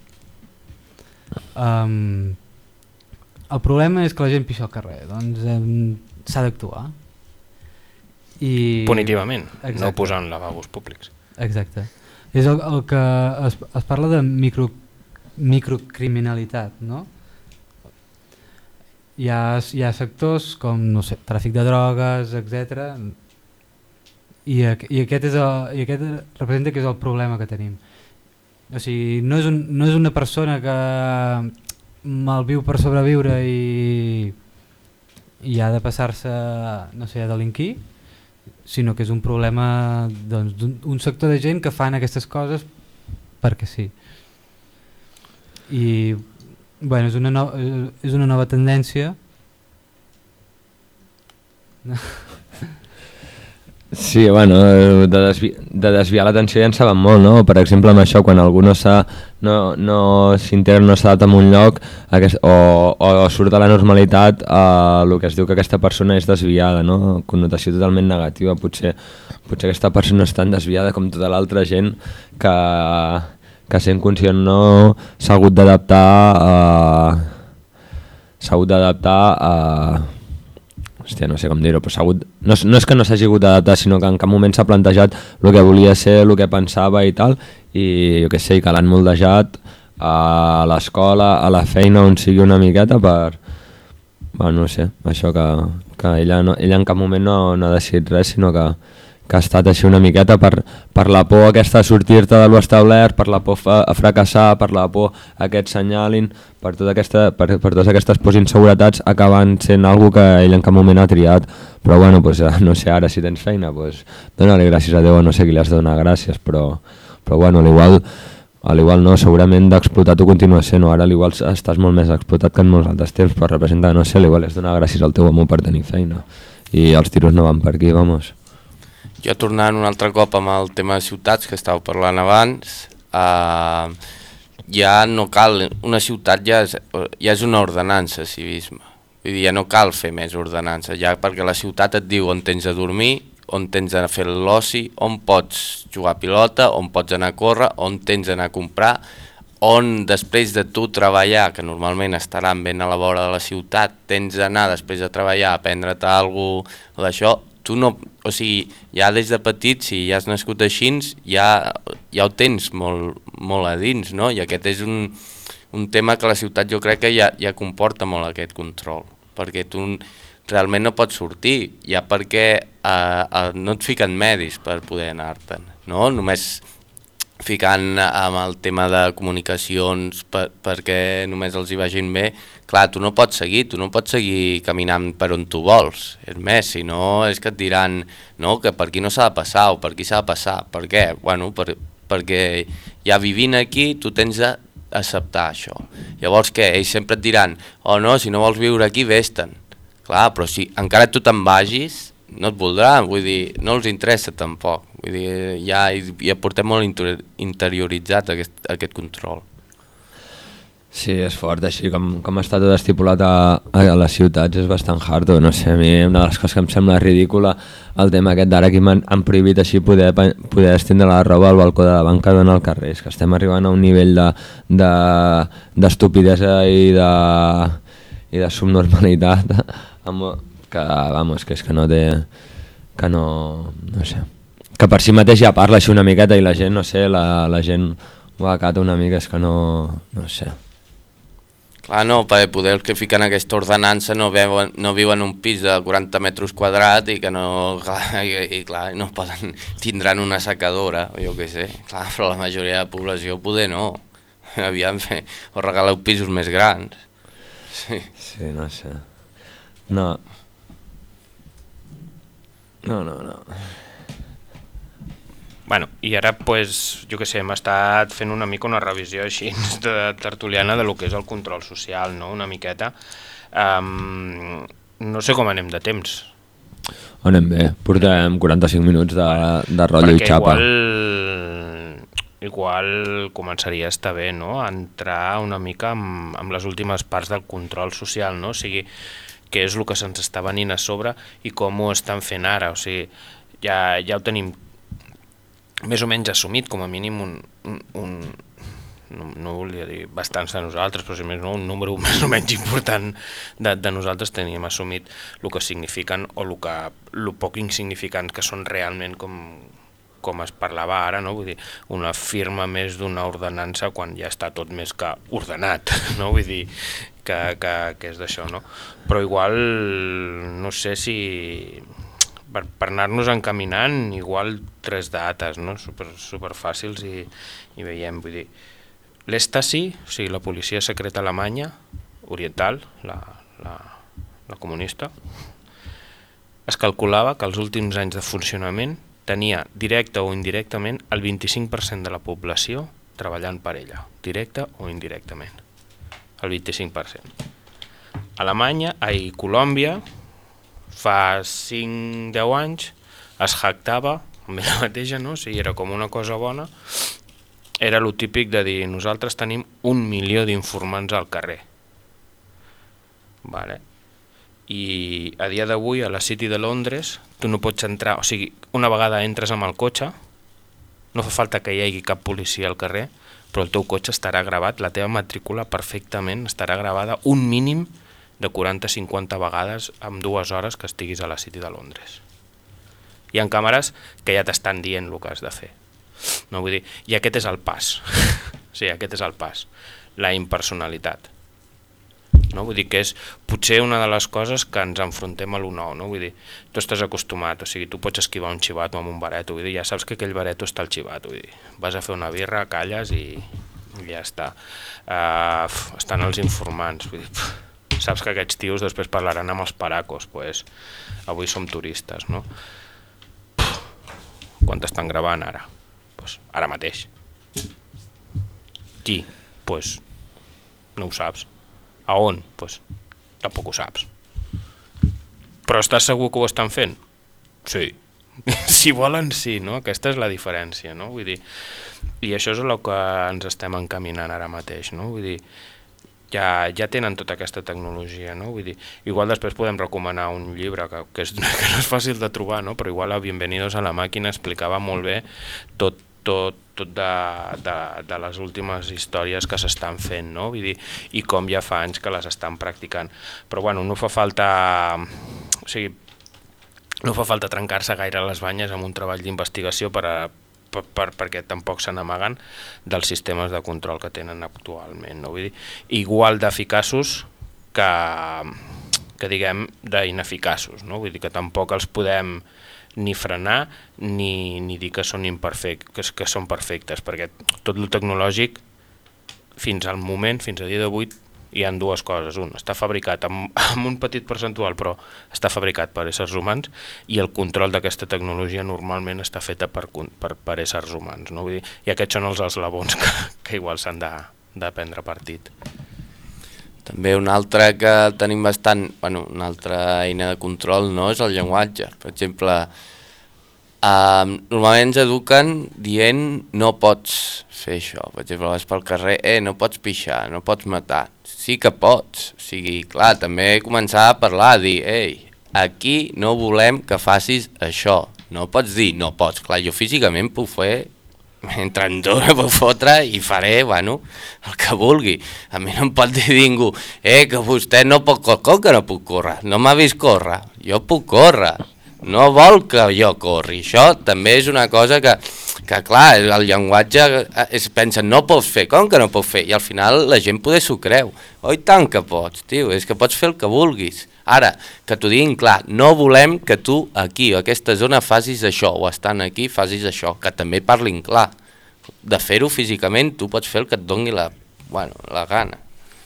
Um, el problema és que la gent pixa al carrer, doncs um, s'ha d'actuar. I... Punitivament, exacte. No posant lavabos públics. Exacte. És el, el que es, es parla de micro, microcriminalitat, no? Hi ha, hi ha sectors com, no sé, tràfic de drogues, etcètera. I, i, aquest és el, i aquest representa que és el problema que tenim. O sigui, no és, un, no és una persona que malviu per sobreviure i, i ha de passar-se, no sé, a delinquir, sinó que és un problema doncs, d'un un sector de gent que fan aquestes coses perquè sí. I bueno, és una, no, és una nova tendència. Sí, bueno, de, desvi de desviar l'atenció ja en saben molt, no? Per exemple, amb això, quan algú no s'integra, no, no, no s'adapta en un lloc aquest, o, o surt de la normalitat, eh, el que es diu que aquesta persona és desviada, no? Connotació totalment negativa. Potser, potser aquesta persona és tan desviada com tota l'altra gent que, que sent conscient no s'ha hagut d'adaptar a... s'ha hagut d'adaptar a... Hòstia, no sé com dir-ho, però hagut, no, no és que no s'hagi hagut d'adaptar, sinó que en cap moment s'ha plantejat el que volia ser, el que pensava i tal, i jo què sé, que l'han moldejat a l'escola, a la feina, on sigui una miqueta per... Bueno, no sé, això que, que ella, no, ella en cap moment no, no ha decidit res, sinó que, que ha estat així una miqueta per, per la por aquesta a sortir-te de l'establert, per la por a fracassar, per la por a que et senyalin, per, tota aquesta, per, per totes aquestes pors inseguretats acabant sent algo que ell en cap moment ha triat. Però bueno, pues, no sé, ara si tens feina, pues, dona-li gràcies a Déu, no sé qui li has de donar gràcies, però, però bueno, igual a l'igual no, segurament d'explotat ho continua sent, o ara a l'igual estàs molt més explotat que en molts altres temps, però representa, no sé, a l'igual és donar gràcies al teu amo per tenir feina, i els tiros no van per aquí, vamos. Jo tornant un altre cop amb el tema de ciutats que estàveu parlant abans, eh, ja no cal, una ciutat ja és, ja és una ordenança, civisme, vull dir, ja no cal fer més ordenança, ja perquè la ciutat et diu on tens de dormir, on tens d'anar a fer l'oci, on pots jugar a pilota, on pots anar a córrer, on tens d'anar a comprar, on després de tu treballar, que normalment estaran ben a la vora de la ciutat, tens d'anar després de treballar a prendre't alguna cosa d'això, tu no, o sigui, ja des de petit, si ja has nascut així, ja, ja ho tens molt, molt a dins, no? I aquest és un, un tema que la ciutat jo crec que ja, ja comporta molt aquest control, perquè tu realment no pots sortir, ja perquè eh, eh, no et fiquen medis per poder anar-te'n, no? Només ficant amb el tema de comunicacions per, perquè només els hi vagin bé, clar, tu no pots seguir, tu no pots seguir caminant per on tu vols, és més, si no és que et diran no, que per aquí no s'ha de passar o per aquí s'ha de passar, per què? Bueno, per, perquè ja vivint aquí tu tens d'acceptar això, llavors què? Ells sempre et diran, oh no, si no vols viure aquí vés-te'n. Clar, però si encara tu te'n vagis, no et voldran, vull dir, no els interessa tampoc, vull dir, ja, ja portem molt interioritzat aquest, aquest control. Sí, és fort, així com, com està tot estipulat a, a les ciutats és bastant hard, no sé, a mi una de les coses que em sembla ridícula el tema aquest d'ara que m'han han prohibit així poder, poder estendre la roba al balcó de la banca d'on al carrer, és que estem arribant a un nivell de, de, d'estupidesa i de, i de subnormalitat que, vamos, que és que no té, que no, no sé, que per si mateix ja parla així una miqueta i la gent, no sé, la, la gent ho acata una mica, és que no, no sé. Clar, no, per poder els que fiquen aquesta ordenança no, veuen, no viuen un pis de quaranta metres quadrats i que no, clar, i, i clar, no poden, tindran una secadora, o jo què sé, clar, però la majoria de la població poder no, aviam, o regaleu pisos més grans. Sí, sí, no sé. No. No, no, no. Bueno, i ara, pues, jo què sé, hem estat fent una mica una revisió així de tertuliana de lo que és el control social, no?, una miqueta. Um, no sé com anem de temps. Anem bé, portem quaranta-cinc minuts de, de rotllo i xapa. Perquè igual, igual començaria a estar bé, no?, entrar una mica amb, amb les últimes parts del control social, no?, o sigui, què és el que se'ns està venint a sobre i com ho estan fent ara, o sigui, ja, ja ho tenim més o menys assumit, com a mínim un, un, un no, no volia dir bastants de nosaltres, però si més no, un número més o menys important de, de nosaltres teníem assumit el que signifiquen o el, que, el poc insignificants que són realment com, com es parlava ara, no? Vull dir, una firma més d'una ordenança quan ja està tot més que ordenat, no? Vull dir, que, que, que és d'això, no? Però igual, no sé si... Per, per anar-nos encaminant, igual tres dates, no? Super, super fàcils i, i veiem, vull dir, l'Stasi, o sigui, la policia secreta alemanya, oriental, la, la, la comunista, es calculava que els últims anys de funcionament tenia directe o indirectament el vint-i-cinc per cent de la població treballant per ella, directe o indirectament, el vint-i-cinc per cent. Alemanya, ai, Colòmbia, fa cinc deu anys es jactava amb ella mateixa, no? O sigui, era com una cosa bona, era lo típic de dir nosaltres tenim un milió d'informants al carrer, vale? I a dia d'avui a la City de Londres tu no pots entrar, o sigui, una vegada entres amb el cotxe no fa falta que hi hagi cap policia al carrer, però el teu cotxe estarà gravat, la teva matrícula perfectament estarà gravada un mínim de quaranta a cinquanta vegades en dues hores que estiguis a la City de Londres. Hi ha càmeres que ja t'estan dient el que has de fer. No, vull dir, i aquest és el pas. Sí, aquest és el pas. La impersonalitat. No? Vull dir que és potser una de les coses que ens enfrontem a l'u nou. No? Vull dir, tu estàs acostumat, o sigui, tu pots esquivar un xivato amb un bareto, vull dir, ja saps que aquell bareto està al xivato, vull dir, vas a fer una birra, calles i, i ja està. Uh, estan els informants, vull dir, pf, saps que aquests tios després parlaran amb els paracos, pues, avui som turistes, no? Puf, quan t'estan gravant ara? Pues, ara mateix. Qui? Pues no ho saps. A on? Pues tampoc ho saps. Però estàs segur que ho estan fent? Sí. Si volen, sí, no? Aquesta és la diferència, no? Vull dir, i això és el que ens estem encaminant ara mateix, no? Vull dir, ja, ja tenen tota aquesta tecnologia, no? Vull dir, igual després podem recomanar un llibre que, que, és, que no és fàcil de trobar, no? Però igual a Bienvenidos a la Màquina explicava molt bé tot, tot, tot de, de, de les últimes històries que s'estan fent, no? Vull dir, i com ja fa anys que les estan practicant. Però bueno, no fa falta... O sigui, no fa falta trencar-se gaire les banyes amb un treball d'investigació per a, per, per, perquè tampoc se n'amaguen dels sistemes de control que tenen actualment, no? Vull dir, igual d'eficaços que, que diguem, d'ineficaços, no? Vull dir que tampoc els podem ni frenar ni, ni dir que són imperfectes, que, que són perfectes, perquè tot lo tecnològic fins al moment, fins a dia d'avui, hi ha dues coses. Un, està fabricat amb, amb un petit percentual, però està fabricat per éssers humans, i el control d'aquesta tecnologia normalment està feta per, per, per éssers humans, no? Vull dir, i aquests són els eslabons que, que igual s'han de, de prendre partit. També una altra que tenim bastant, bueno, una altra eina de control, no, és el llenguatge. Per exemple, Uh, normalment ens eduquen dient no pots fer això. Per exemple, vas pel carrer, eh, no pots pixar, no pots matar. Sí que pots. O sigui, clar, també començar a parlar, a dir, ei, aquí no volem que facis això. No pots dir no pots. Clar, jo físicament puc fer, mentre en dona puc fotre i faré, bueno, el que vulgui. A mi no em pot dir ningú, eh, que vostè no pot córrer. Com que no puc córrer? No m'ha vist córrer. Jo puc córrer. No vol que jo corri. Això també és una cosa que, que clar, el llenguatge es pensa, no pots fer, com que no pots fer? I al final la gent poder s'ho creu. Oh, i tant que pots, tio, és que pots fer el que vulguis. Ara, que t'ho diguin clar, no volem que tu aquí, a aquesta zona, facis això, o estant aquí, facis això, que també parlin clar. De fer-ho físicament, tu pots fer el que et doni la, bueno, la gana.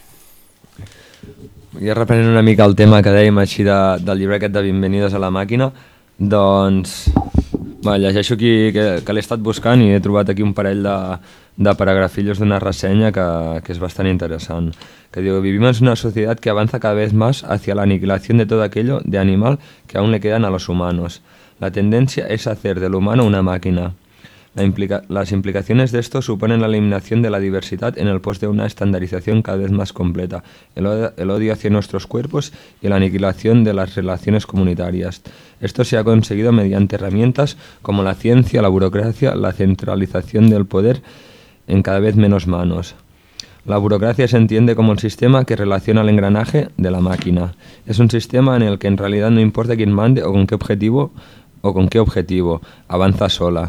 I reprenent una mica el tema que dèiem així de, del llibre aquest de Bienvenidos a la Màquina, doncs bueno, llegeixo aquí que, que l'he estat buscant i he trobat aquí un parell de, de paragrafillos d'una ressenya que, que és bastant interessant, que diu: vivimos en una sociedad que avanza cada vez más hacia la aniquilación de todo aquello de animal que aún le quedan a los humanos. La tendencia es hacer del humano una máquina. La implica las implicaciones de esto suponen la eliminación de la diversidad en el pos de una estandarización cada vez más completa, el, od el odio hacia nuestros cuerpos y la aniquilación de las relaciones comunitarias. Esto se ha conseguido mediante herramientas como la ciencia, la burocracia, la centralización del poder en cada vez menos manos. La burocracia se entiende como el sistema que relaciona el engranaje de la máquina. Es un sistema en el que en realidad no importa quién mande o con qué objetivo, o con qué objetivo, avanza sola.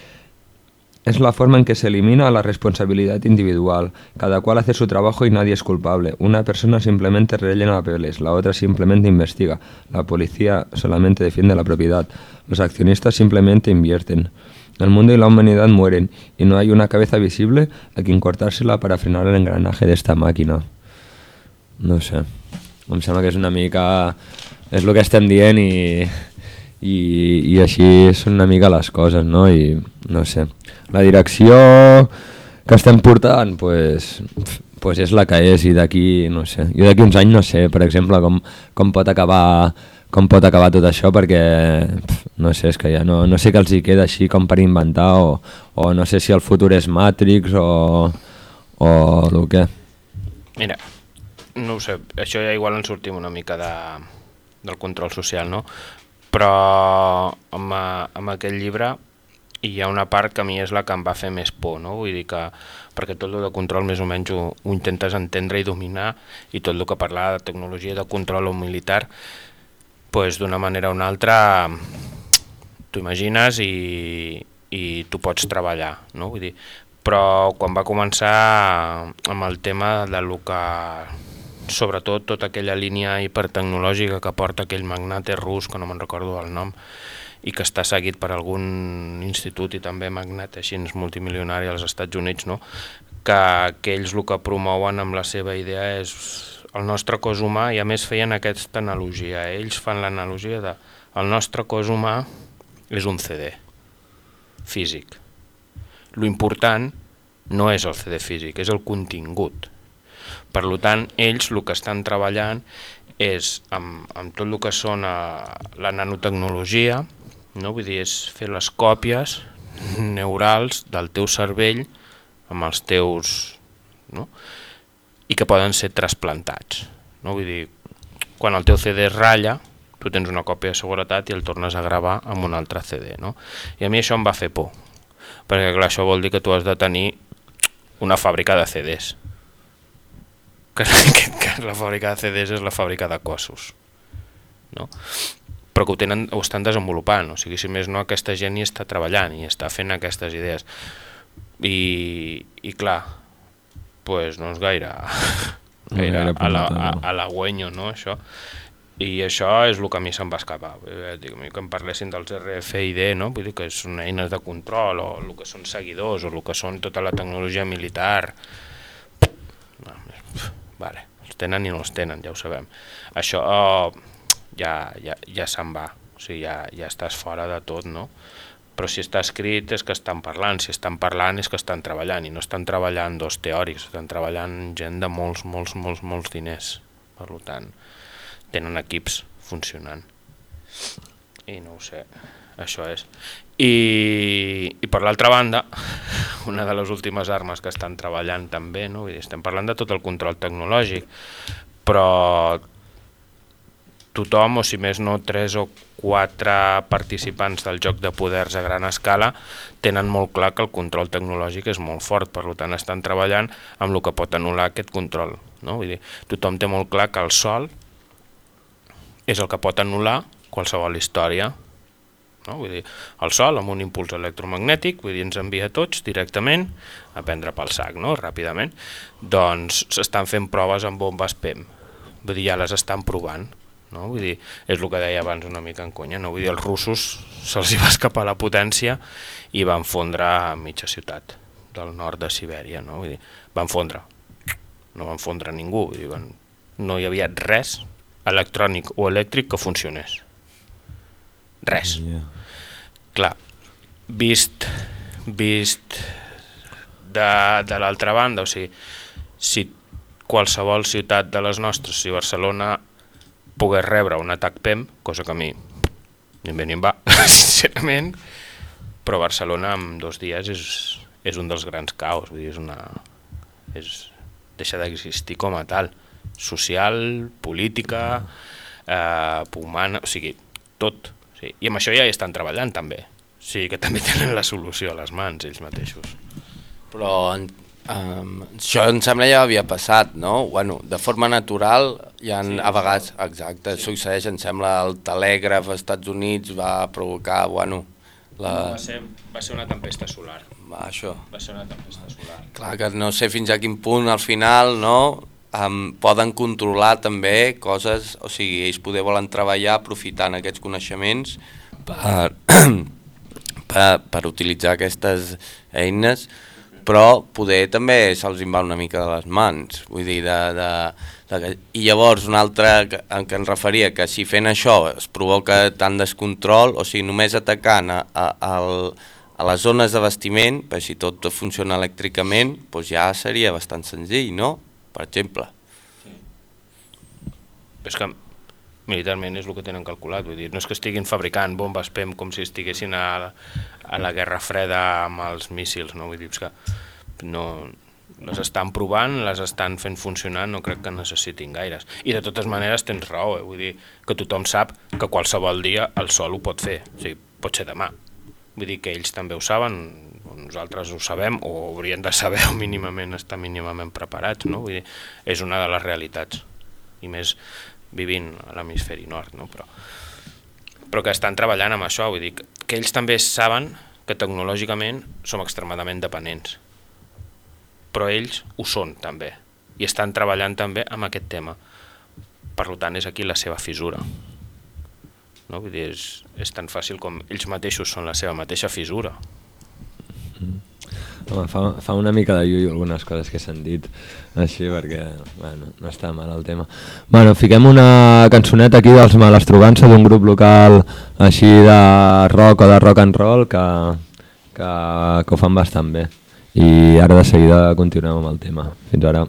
Es la forma en que se elimina la responsabilidad individual. Cada cual hace su trabajo y nadie es culpable. Una persona simplemente rellena papeles, la otra simplemente investiga. La policía solamente defiende la propiedad. Los accionistas simplemente invierten. El mundo y la humanidad mueren y no hay una cabeza visible a quien cortársela para frenar el engranaje de esta máquina. No sé. Em sembla que és una mica... És el que estem dient i... I, i així són una mica les coses, no? I no sé, la direcció que estem portant pues, pues és la que és, i d'aquí no sé, jo d'aquí uns anys no sé, per exemple, com, com pot acabar com pot acabar tot això, perquè no sé, és que ja no, no sé què els hi queda així com per inventar, o, o no sé si el futur és Matrix o, o el què. Mira, no ho sé, això ja igual en sortim una mica de, del control social, no? Però amb, amb aquest llibre hi ha una part que a mi és la que em va fer més por, no? Vull dir que, perquè tot el de control més o menys ho, ho intentes entendre i dominar, i tot el que parlava de tecnologia de control o militar, pues, d'una manera o una altra t'ho imagines i, i tu pots treballar, no? Vull dir, però quan va començar amb el tema de lo que... sobretot tota aquella línia hipertecnològica que porta aquell magnate rus, que no me'n recordo el nom, i que està seguit per algun institut i també magnate així multimilionari als Estats Units, no? Que, que ells el que promouen amb la seva idea és el nostre cos humà, i a més feien aquesta analogia, ells fan l'analogia de el nostre cos humà és un C D físic. Lo important no és el C D físic, és el contingut. Per tant, ells el que estan treballant és amb, amb tot el que són a, la nanotecnologia, no? Vull dir, és fer les còpies neurals del teu cervell amb els teus... No? I que poden ser trasplantats. No? Vull dir, quan el teu C D es ratlla, tu tens una còpia de seguretat i el tornes a gravar amb un altre C D. No? I a mi això em va fer por, perquè clar, això vol dir que tu has de tenir una fàbrica de C Ds. Que en aquest cas la fàbrica de C Ds és la fàbrica de cossos. No? Però que ho, tenen, ho estan desenvolupant, o sigui, si més no, aquesta gent hi està treballant i està fent aquestes idees. I, i clar, pues no és gaire, gaire a la, a, a la guenyo, no, això. I això és el que a mi se'm va escapar. Dic, que em parlessin dels R F I D, no? Vull dir que són eines de control, o el que són seguidors, o el que són tota la tecnologia militar. No, vale, els tenen i no els tenen, ja ho sabem. Això oh, ja, ja, ja se'n va, o sigui, ja, ja estàs fora de tot, no? Però si està escrit és que estan parlant, si estan parlant és que estan treballant, i no estan treballant dos teòrics, estan treballant gent de molts, molts, molts, molts diners. Per tant, tenen equips funcionant. I no ho sé, això és. I, i per l'altra banda, una de les últimes armes que estan treballant també, no? Vull dir, estem parlant de tot el control tecnològic, però tothom, o si més no tres o quatre participants del joc de poders a gran escala, tenen molt clar que el control tecnològic és molt fort, per tant estan treballant amb el que pot anul·lar aquest control. No? Vull dir, tothom té molt clar que el sol és el que pot anul·lar qualsevol història. No? Vull dir, el sol amb un impuls electromagnètic, vull dir, ens envia tots directament a prendre pel sac, no? Ràpidament. Doncs s'estan fent proves amb bombes P E M, vull dir, ja les estan provant. No? Vull dir, és el que deia abans una mica en conya, no? Vull dir, els russos se'ls va escapar la potència i van fondre a mitja ciutat del nord de Sibèria, no? Vull dir, van fondre, no van fondre ningú, vull dir, van... no hi havia res electrònic o elèctric que funcionés. Res. Yeah. Clar, vist, vist de, de l'altra banda, o sigui, si qualsevol ciutat de les nostres, si Barcelona pogués rebre un atac P E M, cosa que a mi ni bé ni em va, sincerament, però Barcelona en dos dies és, és un dels grans caos, vull dir, és una, és, deixa d'existir com a tal, social, política, eh, humana, o sigui, tot. O sigui, i amb això ja hi estan treballant també, o sigui que també tenen la solució a les mans ells mateixos. Però um, això em sembla ja havia passat, no? Bueno, de forma natural, ja han, sí, a vegades, exacte, sí. Succeeix, em sembla, el telègraf als Estats Units va provocar, bueno... La... No, va, ser, va ser una tempesta solar. Va, això. Va ser una tempesta solar. Clar que no sé fins a quin punt al final, no? Um, poden controlar també coses, o sigui, ells poder volen treballar aprofitant aquests coneixements per, per, per utilitzar aquestes eines, però poder també se'ls en va una mica de les mans, vull dir, de, de, de, i llavors un altre que, en què ens referia, que si fent això es provoca tant descontrol, o sigui, només atacant a, a, a, a les zones d'abastiment, però si tot funciona elèctricament, doncs ja seria bastant senzill, no? Per exemple. Sí. És que militarment és el que tenen calculat, vull dir, no és que estiguin fabricant bombes P E M com si estiguessin a, a la Guerra Freda amb els míssils, no? Vull dir, és que no, les estan provant, les estan fent funcionar, no crec que necessitin gaires. I de totes maneres tens raó, eh? Vull dir, que tothom sap que qualsevol dia el sol ho pot fer, o sigui, pot ser demà. Vull dir que ells també ho saben, nosaltres ho sabem, o haurien de saber o mínimament estar mínimament preparats, no? Vull dir, és una de les realitats, i més vivint a l'hemisferi nord, no? Però, però que estan treballant amb això, vull dir, que ells també saben que tecnològicament som extremadament dependents, però ells ho són també, i estan treballant també amb aquest tema. Per tant, és aquí la seva fissura. No? Vull dir, és, és tan fàcil com ells mateixos són la seva mateixa fissura. Home, fa, fa una mica de lluio algunes coses que s'han dit així perquè bueno, no està mal el tema. Bueno, fiquem una cançoneta aquí dels Malastrugança, d'un grup local així de rock o de rock and roll que, que, que ho fan bastant bé. i ara de seguida continuem amb el tema. Fins ara.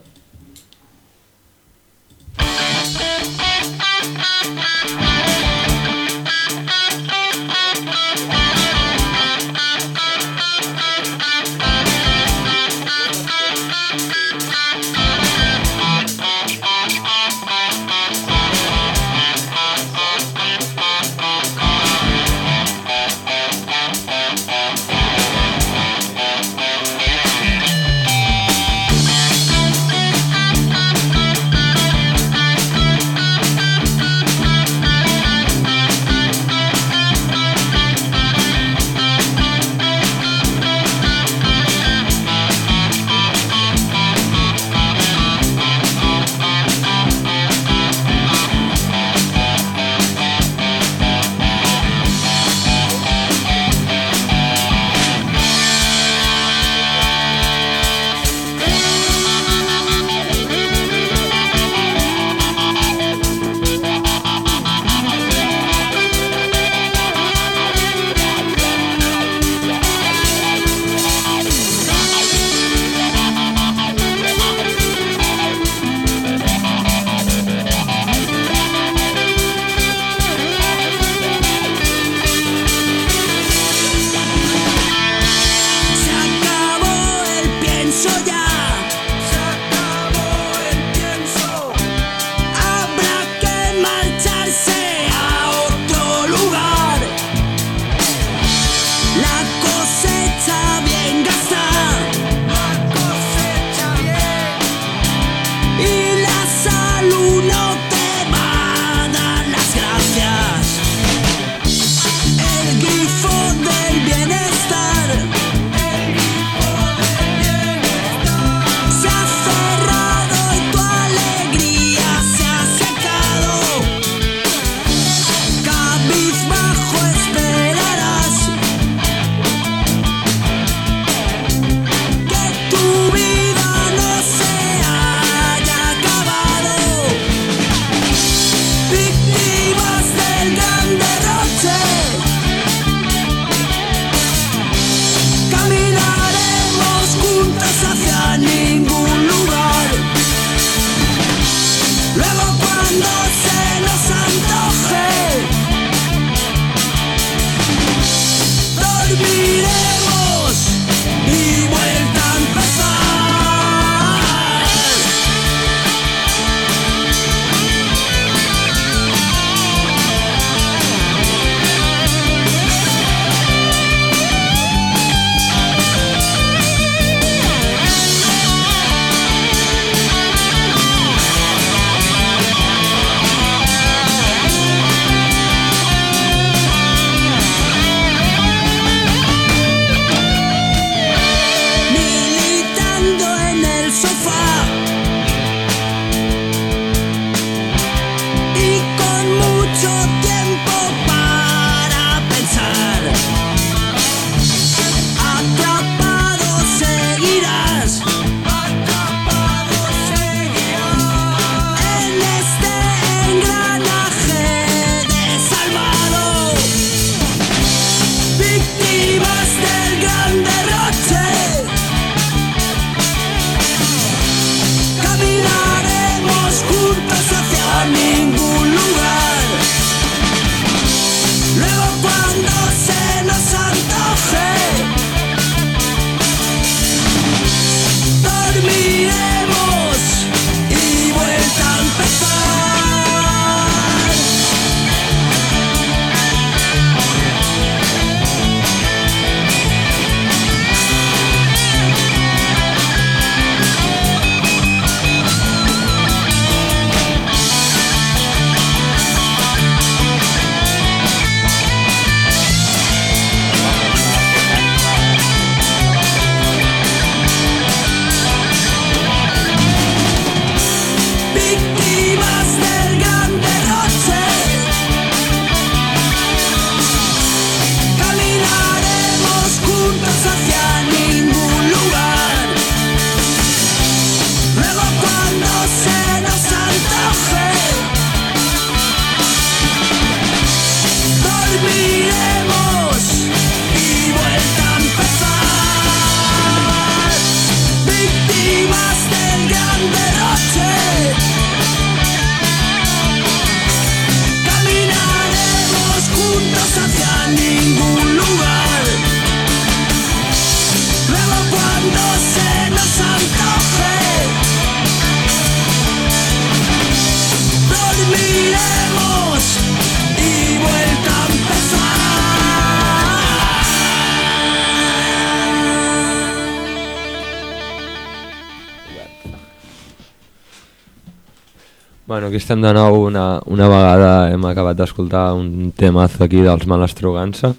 Bueno, aquí estem de nou una, una vegada, hem acabat d'escoltar un temazo aquí dels Malastroganza.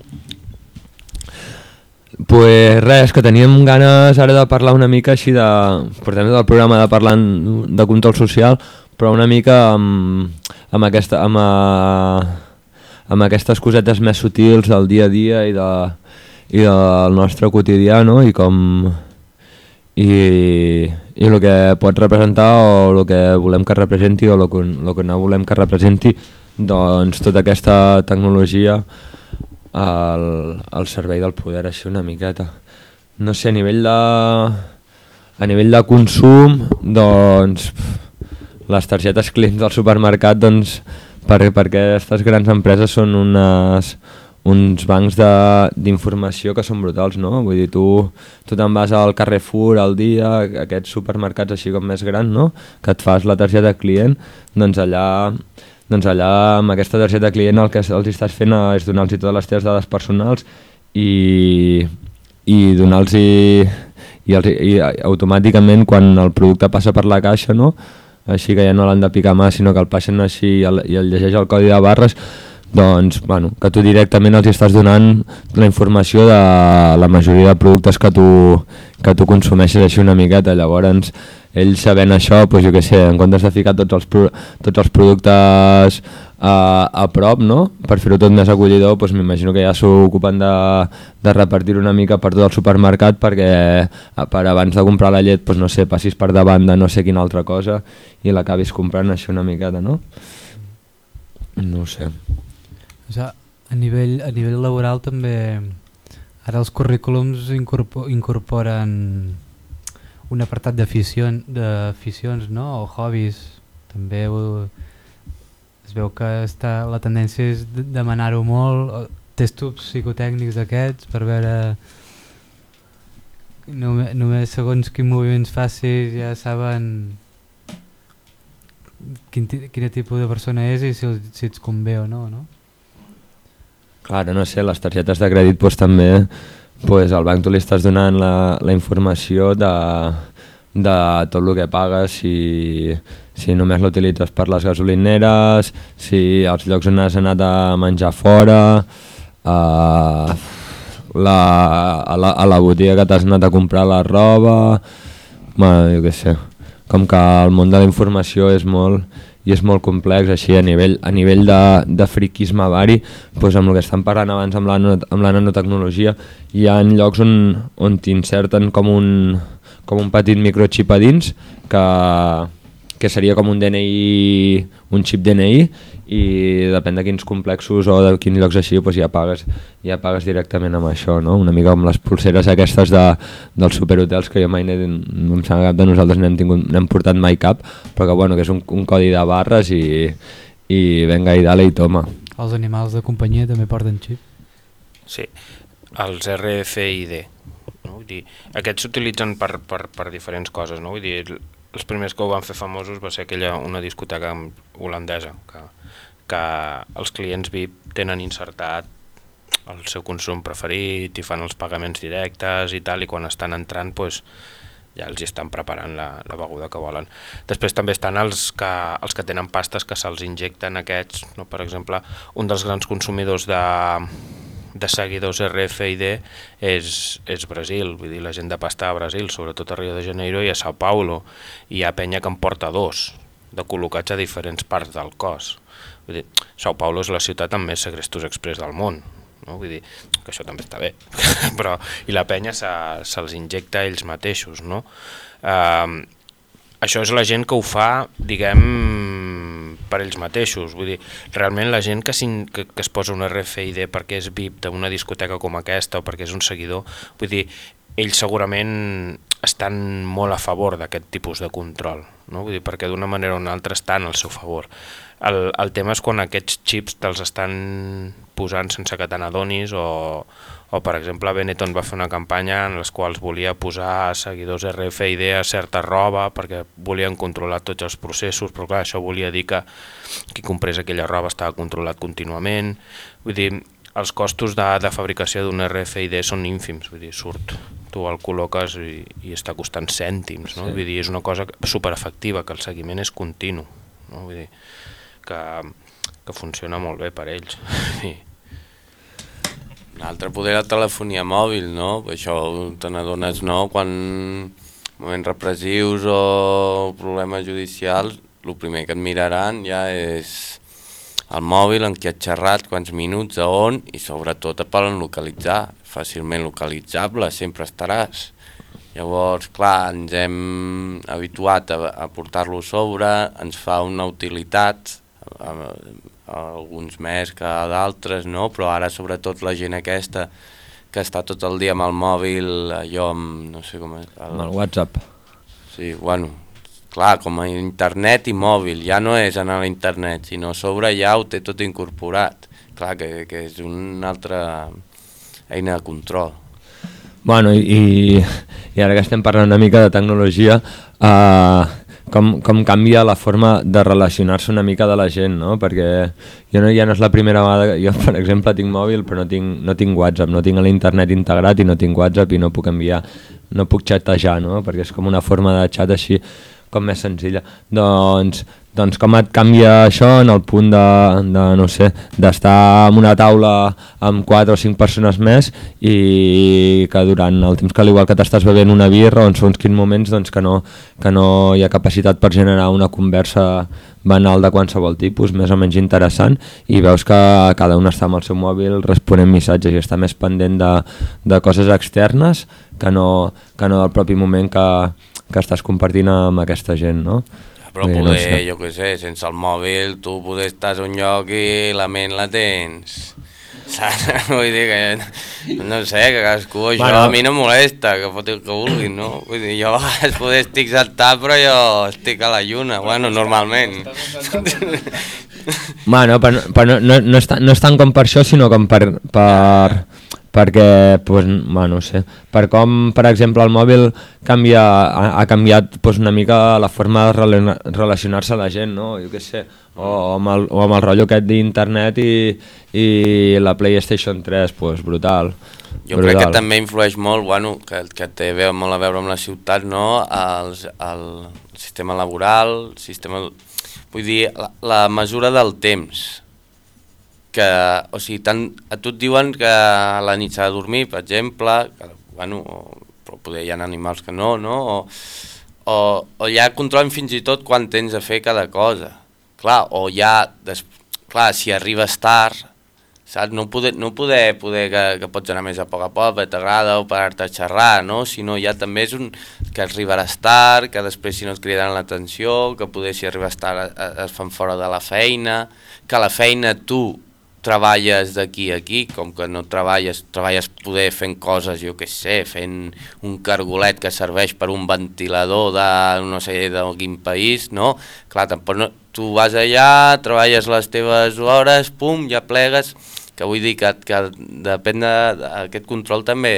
Pues res, que teníem ganes ara de parlar una mica així de... Portem del programa de parlar de control social, però una mica amb, amb, aquesta, amb, a, amb aquestes cosetes més sutils del dia a dia i, de, i del nostre quotidià, no? I com... I, i el que pot representar o el que volem que representi o el que, el que no volem que representi, doncs tota aquesta tecnologia al, al servei del poder, així una miqueta. No sé, a nivell de, a nivell de consum, doncs les targetes clients del supermercat, doncs per, perquè aquestes grans empreses són unes... uns bancs d'informació que són brutals, no? Vull dir, tu, tu te'n vas al Carrefour al dia, aquests supermercats així com més grans, no? Que et fas la targeta client, doncs allà, doncs allà amb aquesta targeta client el que els estàs fent és donar-los totes les teves dades personals i, i donar-los i, i, i automàticament quan el producte passa per la caixa, no? Així que ja no l'han de picar mà, sinó que el passen així i el, i el llegeix el codi de barres, doncs, bueno, que tu directament els estàs donant la informació de la majoria de productes que tu, que tu consumeixes així una miqueta. Llavors, ells sabent això, doncs jo què sé, en comptes de ficar tots els, pro, tots els productes a, a prop, no? Per fer-ho tot més acollidor, doncs m'imagino que ja s'ocupen de, de repartir una mica per tot el supermercat perquè per abans de comprar la llet, doncs no sé, passis per davant de no sé quina altra cosa i l'acabis comprant així una miqueta, no? No ho sé. O sigui, a nivell, a nivell laboral també ara els currículums incorpor, incorporen un apartat d'aficions, d'aficions, no? O hobbies. També ho, es veu que està, la tendència és de demanar-ho molt, tests psicotècnics d'aquests per veure només, només segons quins moviments facis ja saben quin, quin tipus de persona és i si, si ets convé o no, no? Clar, no sé, les targetes de crèdit doncs, també doncs, al banc tu li estàs donant la, la informació de, de tot el que pagues, si, si només l'utilitzes per les gasolineres, si els llocs on has anat a menjar fora, a la, a la, a la botiga que t'has anat a comprar la roba, bueno, jo què sé, com que el món de la informació és molt... i és molt complex, així a nivell, a nivell de, de friquisme vari, doncs amb el que estan parlant abans amb la, amb la nanotecnologia, hi ha llocs on, on t'inserten com un, com un petit microxip a dins, que, que seria com un D N I, un xip D N I, i depèn de quins complexos o de quins llocs així, doncs ja pagues, ja pagues directament amb això, no? Una mica amb les pulseres aquestes de, dels superhotels que jo mai n'he, no em sembla cap de nosaltres n'hem tingut, n'hem portat mai cap, però que bueno, que és un, un codi de barres i, i venga i dale i toma. Els animals de companyia també porten xip? Sí, els R F I D, no? Vull dir, aquests s'utilitzen per, per, per diferents coses, no? Vull dir, els primers que ho van fer famosos va ser aquella, una discoteca holandesa, que, que els clients V I P tenen insertat el seu consum preferit i fan els pagaments directes i tal, i quan estan entrant pues, ja els estan preparant la, la beguda que volen. Després també estan els que, els que tenen pastes que se'ls injecten aquests, no? Per exemple, un dels grans consumidors de, de seguidors R F I D és, és Brasil, vull dir, la gent de pasta a Brasil, sobretot a Rio de Janeiro i a Sao Paulo, i hi ha penya que en porta dos, de col·locats a diferents parts del cos. Vull dir, Sao Paulo és la ciutat amb més segrestos express del món, no? Vull dir, que això també està bé, però i la penya se'ls se injecta ells mateixos, no? Uh, això és la gent que ho fa, diguem, per ells mateixos, vull dir, realment la gent que, que, que es posa un R F I D perquè és V I P d'una discoteca com aquesta o perquè és un seguidor, vull dir, ells segurament estan molt a favor d'aquest tipus de control, no? Vull dir, perquè d'una manera o una altra estan al seu favor. El, el tema és quan aquests xips te'ls estan posant sense que te n'adonis o, o per exemple Benetton va fer una campanya en les quals volia posar seguidors R F I D a certa roba perquè volien controlar tots els processos, però clar, això volia dir que qui comprés aquella roba estava controlat contínuament. Vull dir, els costos de, de fabricació d'un R F I D són ínfims, vull dir, surt, tu el col·loques i, i està costant cèntims, no? Sí. Vull dir, és una cosa superefectiva, que el seguiment és continu, no? Vull dir que, que funciona molt bé per ells. Sí. Un altre poder la telefonia mòbil, no? Això te n'adones, no? Quan moments repressius o problemes judicials, el primer que et miraran ja és el mòbil en què has xerrat, quants minuts, a on, i sobretot et poden localitzar, fàcilment localitzable, sempre estaràs. Llavors, clar, ens hem habituat a, a portar-lo sobre, ens fa una utilitat, a, a, a alguns més que a d'altres, no? Però ara sobretot la gent aquesta que està tot el dia amb el mòbil, allò amb, no sé com és... El... Amb el WhatsApp. Sí, bueno, clar, com a internet i mòbil, ja no és anar a internet, sinó a sobre ja ho té tot incorporat. Clar, que, que és una altra eina de control. Bueno, i, i ara que estem parlant una mica de tecnologia, eh, com, com canvia la forma de relacionar-se una mica de la gent, no? Perquè jo no, ja no és la primera vegada, jo per exemple tinc mòbil però no tinc, no tinc WhatsApp, no tinc l'internet integrat i no tinc WhatsApp i no puc enviar, no puc xatejar, no? Perquè és com una forma de xat així com més senzilla. Doncs, doncs com et canvia això en el punt de, de no sé, d'estar en una taula amb quatre o cinc persones més i que durant el temps que al igual que t'estàs bevent una birra o en segons quins moments doncs que no, que no hi ha capacitat per generar una conversa banal de qualsevol tipus, més o menys interessant, i veus que cada un està amb el seu mòbil responent missatges i està més pendent de, de coses externes que no, que no del propi moment que, que estàs compartint amb aquesta gent, no? Però poder, no sé. Jo què sé, sense el mòbil tu poder estàs a un lloc i la ment la tens. Saps? Vull dir que, no sé, que cadascú, això bueno, a mi no molesta, que foti el que vulguin, no? Vull dir, jo a vegades poder estic saltat, però jo estic a la lluna, bueno, normalment. Bueno, però, però no, no, no, és tan, no és tant com per això, sinó com per... per perquè, pues, bueno, no sé, per com, per exemple, el mòbil canvia, ha, ha canviat pues, una mica la forma de rela relacionar-se a la gent, no? Jo què sé, o, o, amb el, o amb el rotllo aquest d'internet i, i la PlayStation tres, pues, brutal. Jo brutal. Crec que també influeix molt, bueno, que, que té molt a veure amb la ciutat, no? El, el sistema laboral, el sistema, vull dir, la, la mesura del temps. Que, o sigui, tant, a tu et diuen que a la nit s'ha de dormir, per exemple, que, bueno, però poder hi ha animals que no, no? O, o, o ja controlen fins i tot quan tens de fer cada cosa. Clar, o ja, des, clar, si arribes tard, saps? No poder, no poder, poder que, que pots anar més a poc a poc, que t'agrada, o parar-te a xerrar, no? Sinó ja també és un, que arribaràs tard, que després si no et cridaran l'atenció, que poder si arribes tard es fan fora de la feina, que la feina tu treballes d'aquí a aquí, com que no treballes, treballes poder fent coses, jo què sé, fent un cargolet que serveix per un ventilador de no sé de quin país, no? Clar, tampoc no, tu vas allà, treballes les teves hores, pum, ja plegues, que vull dir que, que depèn d'aquest control també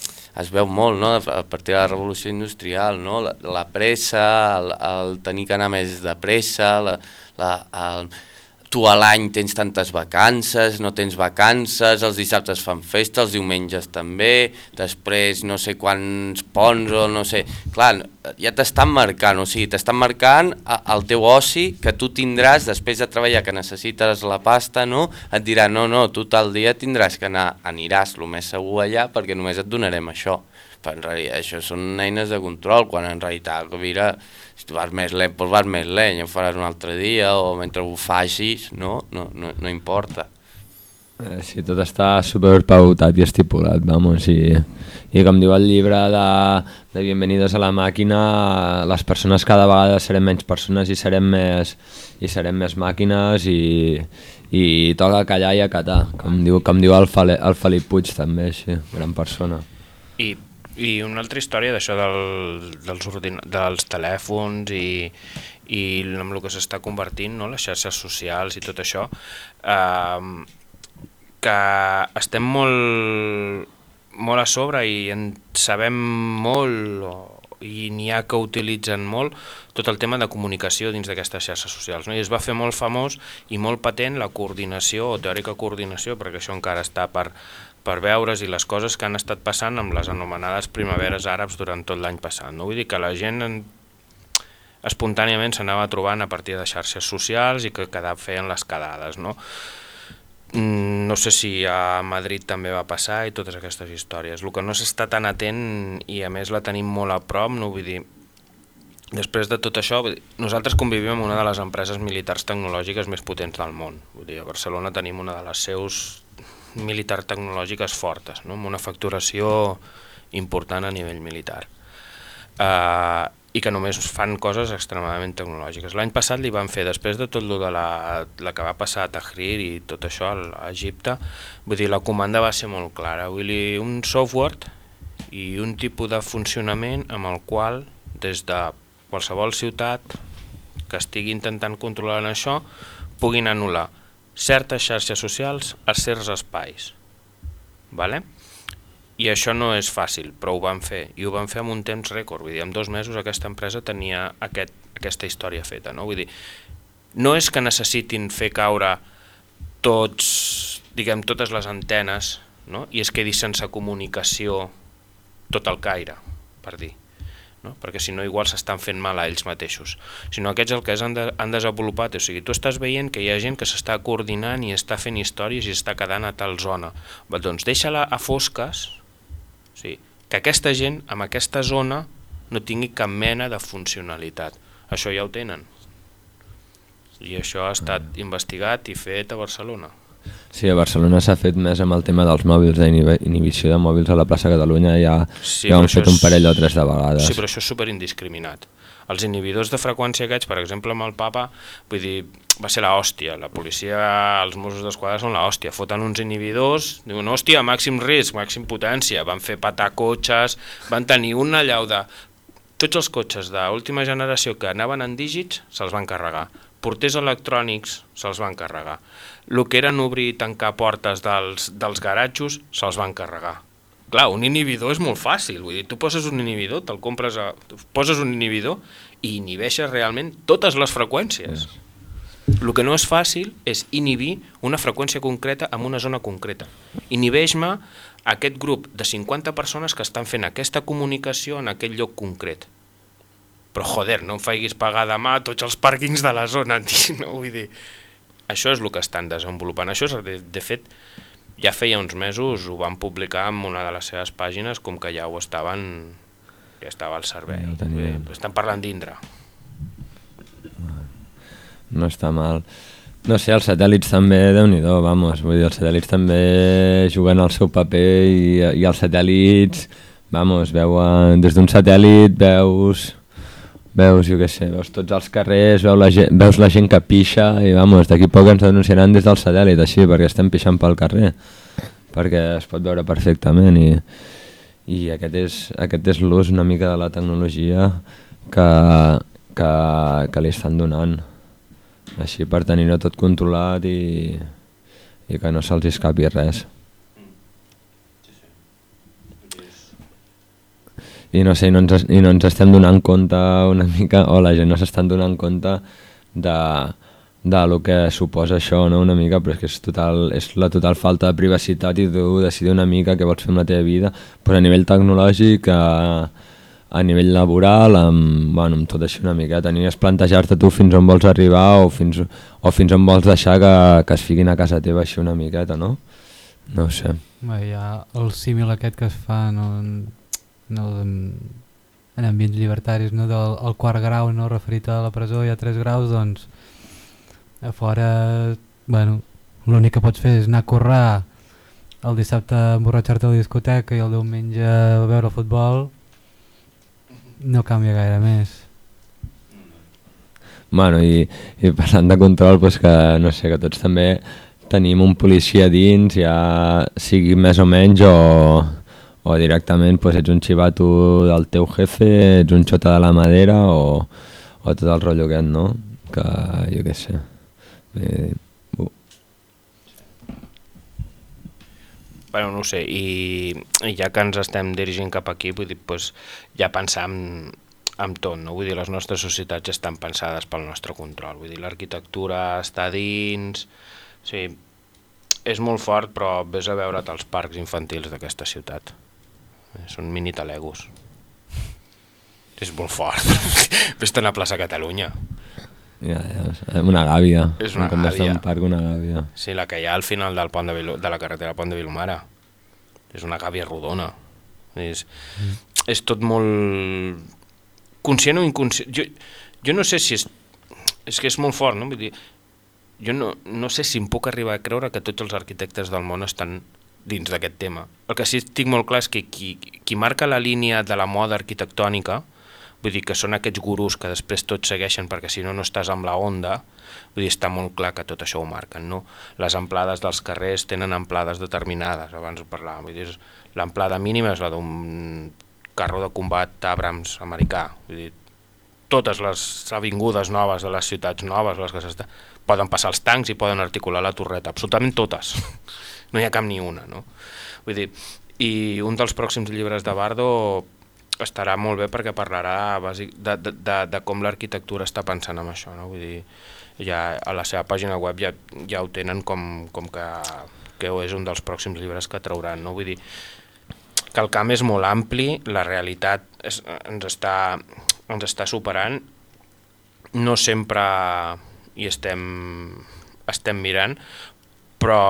es veu molt, no? A partir de la revolució industrial, no? La, la pressa, el, el tenir que anar més de pressa, la, la, el, tu a l'any tens tantes vacances, no tens vacances, els dissabtes fan festa, els diumenges també, després no sé quants ponts o no sé... Clar, ja t'estan marcant, o sigui, t'estan marcant el teu oci que tu tindràs després de treballar, que necessites la pasta, no? Et dirà, no, no, tu tal dia tindràs que anar, aniràs el més segur allà perquè només et donarem això. Però en realitat això són eines de control, quan en realitat, mira, si tu vas més lent, doncs vas més lent, ja ho faràs un altre dia, o mentre ho facis, no, no, no, no importa. Eh, sí, tot està superpautat i estipulat, vamos, i, i com diu el llibre de, de Bienvenidos a la màquina, les persones cada vegada serem menys persones i serem més, i serem més màquines i, i toca callar i acatar, com diu, com diu el, Fale, el Felip Puig també, sí, gran persona. I I una altra història d'això del, dels, dels telèfons i, i amb el que s'està convertint, no? Les xarxes socials i tot això, eh, que estem molt, molt a sobre i en sabem molt i n'hi ha que utilitzen molt tot el tema de comunicació dins d'aquestes xarxes socials, no? I es va fer molt famós i molt patent la coordinació o teòrica coordinació, perquè això encara està per per veure's i les coses que han estat passant amb les anomenades primaveres àrabs durant tot l'any passat, no? Vull dir que la gent en, espontàniament s'anava trobant a partir de xarxes socials i que cada feien les quedades, no? No sé si a Madrid també va passar i totes aquestes històries. El que no s'està tan atent, i a més la tenim molt a prop, no vull dir, després de tot això, nosaltres convivim amb una de les empreses militars tecnològiques més potents del món. Vull dir, a Barcelona tenim una de les seus militars tecnològiques fortes, no? Amb una facturació important a nivell militar. Uh, i que només fan coses extremadament tecnològiques. L'any passat li van fer, després de tot el de la, la que va passar a Tahrir i tot això a Egipte, vull dir, la comanda va ser molt clara. Vull dir, un software i un tipus de funcionament amb el qual, des de qualsevol ciutat que estigui intentant controlar això, puguin anul·lar certes xarxes socials a certs espais. Vale? I això no és fàcil, però ho van fer, i ho van fer amb un temps rècord. Vull dir, en dos mesos aquesta empresa tenia aquest, aquesta història feta. No? Vull dir, no és que necessitin fer caure tots, diguem, totes les antenes, no? I es quedi sense comunicació tot el Caire, per dir. No? Perquè si no igual s'estan fent mal a ells mateixos, sinó aquests el que han, de, han desenvolupat, o sigui, tu estàs veient que hi ha gent que s'està coordinant i està fent històries i està quedant a tal zona, Va, doncs deixa-la a fosques, sí, que aquesta gent amb aquesta zona no tingui cap mena de funcionalitat. Això ja ho tenen i això ha estat investigat i fet a Barcelona. Sí, a Barcelona s'ha fet més amb el tema dels mòbils, d'inhibició de mòbils a la plaça Catalunya, ja, sí, ja han fet un parell o tres de vegades. Sí, però això és superindiscriminat. Els inhibidors de freqüència aquests, per exemple amb el Papa, vull dir, va ser l'hòstia, la policia, els Mossos d'Esquadra són l'hòstia, foten uns inhibidors, diuen, hòstia, màxim risc, màxim potència, van fer patar cotxes, van tenir una allau de... Tots els cotxes d'última generació que anaven en dígits se'ls van carregar, porters electrònics se'ls van carregar, el que eren obrir i tancar portes dels, dels garatjos se'ls van carregar. Clar, un inhibidor és molt fàcil, vull dir, tu poses un inhibidor, te'l compres, a, poses un inhibidor i inhibeixes realment totes les freqüències. El que no és fàcil és inhibir una freqüència concreta en una zona concreta. Inhibeix-me aquest grup de cinquanta persones que estan fent aquesta comunicació en aquest lloc concret. Però joder, no em faiguis pagar demà tots els pàrquings de la zona, no, vull dir, això és el que estan desenvolupant. Això és, de, de fet, ja feia uns mesos ho van publicar en una de les seves pàgines com que ja ho estaven, ja estava al servei. Ja estan parlant d'Indra. No està mal. No sé, els satèl·lits també, Déu-n'hi-do, vamos, vull dir, els satèl·lits també juguen el seu paper i, i els satèl·lits, vamos, veuen, des d'un satèl·lit veus... Veus, jo què sé, veus tots els carrers, veus la gent, veus la gent que pixa i vamos, d'aquí poc ens denunciaran des del satèl·lit, així, perquè estem pixant pel carrer, perquè es pot veure perfectament i, i aquest és, aquest és l'ús una mica de la tecnologia que, que, que li estan donant, així per tenir-ho tot controlat i, i que no se'ls escapi res. I no sé, no ens, i no ens estem donant compte una mica, o la gent no s'estan donant compte de, de lo que suposa això, no? Una mica, però és que és, total, és la total falta de privacitat i tu decidir una mica què vols fer amb la teva vida, però a nivell tecnològic, a, a nivell laboral, amb, bueno, amb tot això una miqueta, ni és plantejar-te tu fins on vols arribar o fins, o fins on vols deixar que, que es fiquin a casa teva així una miqueta, no? No ho sé. Bé, hi ha el símil aquest que es fa, no? No, en ambients llibertaris, no, del el quart grau, no, referit a la presó, hi ha tres graus, doncs a fora, bueno, l'únic que pots fer és anar a currar el dissabte a emborratxar-te a la discoteca i el diumenge a veure el futbol, no canvia gaire més. Bueno, i, i parlant de control, pues que no sé, que tots també tenim un policia dins, ja sigui més o menys o... o directament pues, ets un xivato del teu jefe, ets un xota de la madera o, o tot el rotllo aquest, no? Que jo què sé. Eh, uh. Bueno, no ho sé, i, i ja que ens estem dirigint cap aquí, vull dir, pues, ja pensar en, en tot, no? Vull dir, les nostres societats ja estan pensades pel nostre control, vull dir, l'arquitectura està dins, o sigui, és molt fort, però vés a veure't els parcs infantils d'aquesta ciutat. Són mini talegos. És molt fort. Vés-te'n a plaça Catalunya. Ja, ja, una gàbia. És una Com gàbia. un parc, una gàbia. Sí, la que hi ha al final del pont de, Vilu, de la carretera Pont de Vilomara. És una gàbia rodona. És, mm. és tot molt... conscient o inconscient. Jo, jo no sé si és... És que és molt fort, no? Vull dir, jo no, no sé si em puc arribar a creure que tots els arquitectes del món estan dins d'aquest tema. El que sí estic molt clar és que qui, qui marca la línia de la moda arquitectònica, vull dir que són aquests gurus que després tots segueixen perquè si no no estàs amb la onda, vull dir, està molt clar que tot això ho marquen, no? Les amplades dels carrers tenen amplades determinades, abans ho parlàvem, vull dir, l'amplada mínima és la d'un carro de combat Abrams americà, vull dir, totes les avingudes noves de les ciutats noves, les que s'està, poden passar els tancs i poden articular la torreta, absolutament totes, no hi ha cap ni una, no? Vull dir, i un dels pròxims llibres de Bardo estarà molt bé perquè parlarà bàsic, de, de, de, de com l'arquitectura està pensant en això, no? Vull dir, ja a la seva pàgina web ja, ja ho tenen com, com que, que és un dels pròxims llibres que trauran, no? Vull dir que el camp és molt ampli, la realitat és, ens, està, ens està superant, no sempre hi estem, estem mirant, però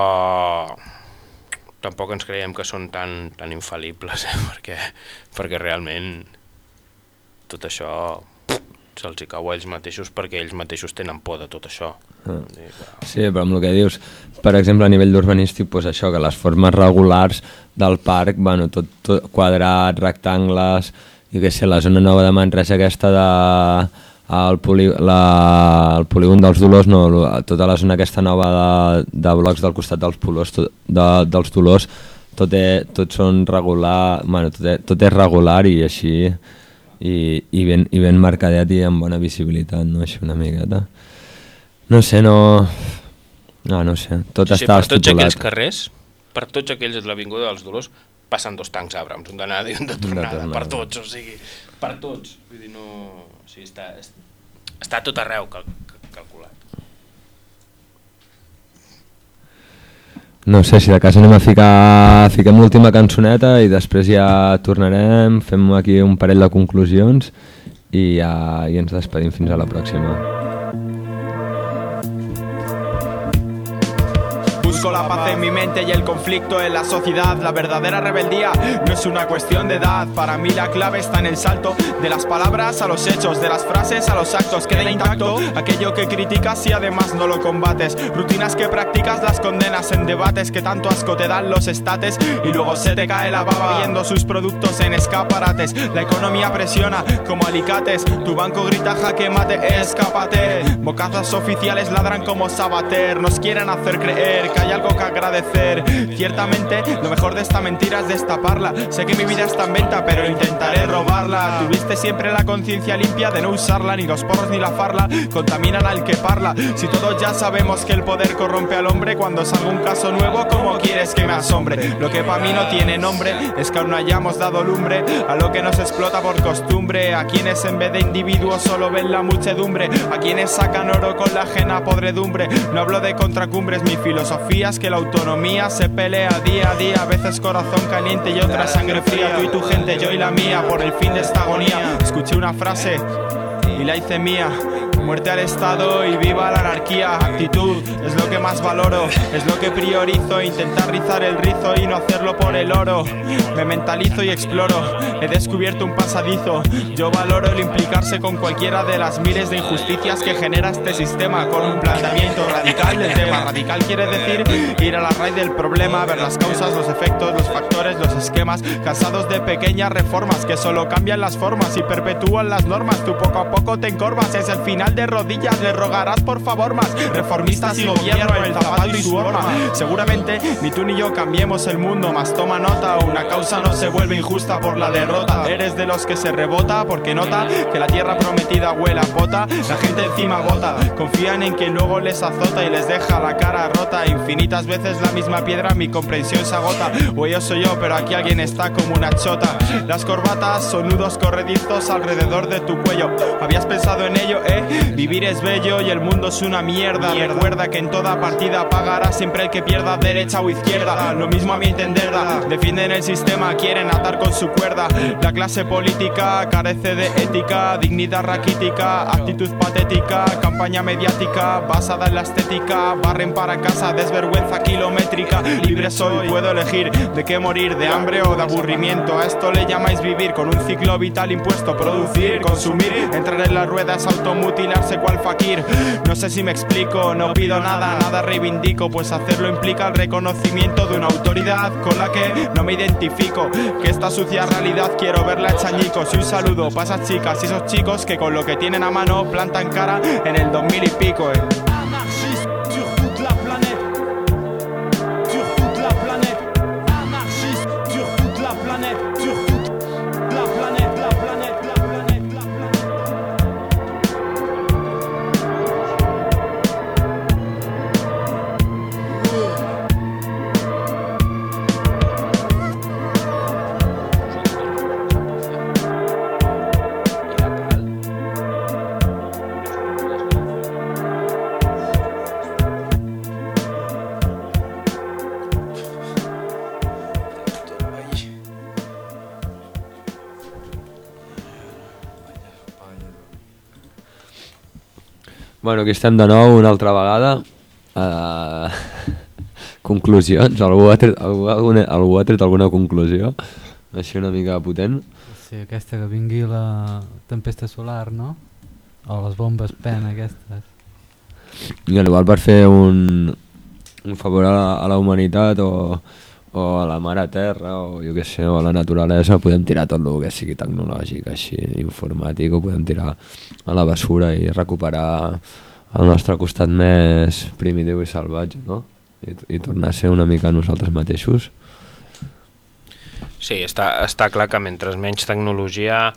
tampoc ens creiem que són tan, tan infal·libles, eh? perquè, perquè realment tot això se'ls hi cau a ells mateixos perquè ells mateixos tenen por de tot això. Ah. Sí, però amb el que dius, per exemple, a nivell d'urbanístic, doncs això, que les formes regulars del parc, bueno, tot, tot quadrats, rectangles, i què sé, la zona nova de Manresa aquesta de... El, poli, la, el polígon dels Dolors, no, tota la zona aquesta nova de, de blocs del costat dels, polors, tot, de, dels Dolors, tot, és, tot són regular, bueno, tot, és, tot és regular i així, i, i, ben, i ben mercadet i amb bona visibilitat, no? Així una miqueta. No sé, no... No, no sé, tot sí, està sí, per tots aquells estipulat. carrers, per tots aquells de l'Avinguda dels Dolors, passen dos tancs Abrams, un d'anada i un de tornada, de tornada, per tots, o sigui, per tots. Vull dir, no... O sigui, està, està tot arreu cal, calculat. No sé, si de casa anem a ficar, fiquem l'última cançoneta i després ja tornarem, fem aquí un parell de conclusions i ja i ens despedim fins a la pròxima. Busco la paz en mi mente y el conflicto en la sociedad. La verdadera rebeldía no es una cuestión de edad. Para mí la clave está en el salto de las palabras a los hechos, de las frases a los actos. Queda intacto aquello que criticas y además no lo combates. Rutinas que practicas las condenas en debates que tanto asco te dan los estates y luego se te cae la baba viendo sus productos en escaparates. La economía presiona como alicates. Tu banco grita jaque mate, escápate. Bocazas oficiales ladran como Sabater. Nos quieren hacer creer que hay algo que agradecer. Ciertamente lo mejor de esta mentira es destaparla. Sé que mi vida está en venta pero intentaré robarla. Tuviste siempre la conciencia limpia de no usarla. Ni los porros ni la farla contaminan al que parla. Si todos ya sabemos que el poder corrompe al hombre, cuando salga un caso nuevo ¿cómo quieres que me asombre? Lo que para mí no tiene nombre es que aún no hayamos dado lumbre a lo que nos explota por costumbre. A quienes en vez de individuos solo ven la muchedumbre. A quienes sacan oro con la ajena podredumbre. No hablo de contracumbres, mi filosofía es que la autonomía se pelea día a día. A veces corazón caliente y otra sangre fría. Tú y tu gente, yo y la mía, por el fin de esta agonía. Escuché una frase y la hice mía. Muerte al Estado y viva la anarquía. Actitud es lo que más valoro, es lo que priorizo. Intentar rizar el rizo y no hacerlo por el oro. Me mentalizo y exploro, he descubierto un pasadizo. Yo valoro el implicarse con cualquiera de las miles de injusticias que genera este sistema, con un planteamiento radical del tema. Radical quiere decir ir a la raíz del problema, ver las causas, los efectos, los factores, los esquemas. Cansados de pequeñas reformas que solo cambian las formas y perpetúan las normas. Tú poco a poco te encorvas, es el final de rodillas, le rogarás por favor más. Reformistas y gobierno, el zapato y su horma. Seguramente ni tú ni yo cambiemos el mundo, mas toma nota, una causa no se vuelve injusta por la derrota. Eres de los que se rebota porque nota que la tierra prometida huele a pota. La gente encima vota, confían en que luego les azota y les deja la cara rota. Infinitas veces la misma piedra, mi comprensión se agota. O yo soy yo, pero aquí alguien está como una chota. Las corbatas son nudos corredizos alrededor de tu cuello. ¿Habías pensado en ello, eh? Vivir es bello y el mundo es una mierda. Recuerda que en toda partida pagará siempre el que pierda, derecha o izquierda. Lo mismo a mi entender da. Defienden el sistema, quieren atar con su cuerda. La clase política carece de ética, dignidad raquítica, actitud patética, campaña mediática basada en la estética. Barren para casa, desvergüenza kilométrica. Libre soy, puedo elegir de qué morir, de hambre o de aburrimiento. A esto le llamáis vivir, con un ciclo vital impuesto. Producir, consumir, entrar en la rueda es automutilarse cual fakir. No sé si me explico, no pido nada, nada reivindico, pues hacerlo implica el reconocimiento de una autoridad con la que no me identifico. Que esta sucia realidad quiero verla hecha añicos. Y un saludo para esas chicas y esos chicos que con lo que tienen a mano plantan cara en el dos mil y pico, eh. Bueno, aquí estem de nou una altra vegada. Uh, conclusions? Algú ha, tret, algú, alguna, algú ha tret alguna conclusió? Així una mica potent. Sí, aquesta que vingui la tempesta solar, no? O les bombes pen aquestes. I igual per fer un, un favor a la, a la humanitat o, o a la mare terra o jo què sé, o a la naturalesa, podem tirar tot el que sigui tecnològic, així, informàtic, ho podem tirar a la basura i recuperar el nostre costat més primitiu i salvatge, no? I, i tornar a ser una mica nosaltres mateixos. Sí, està, està clar que mentre menys tecnologia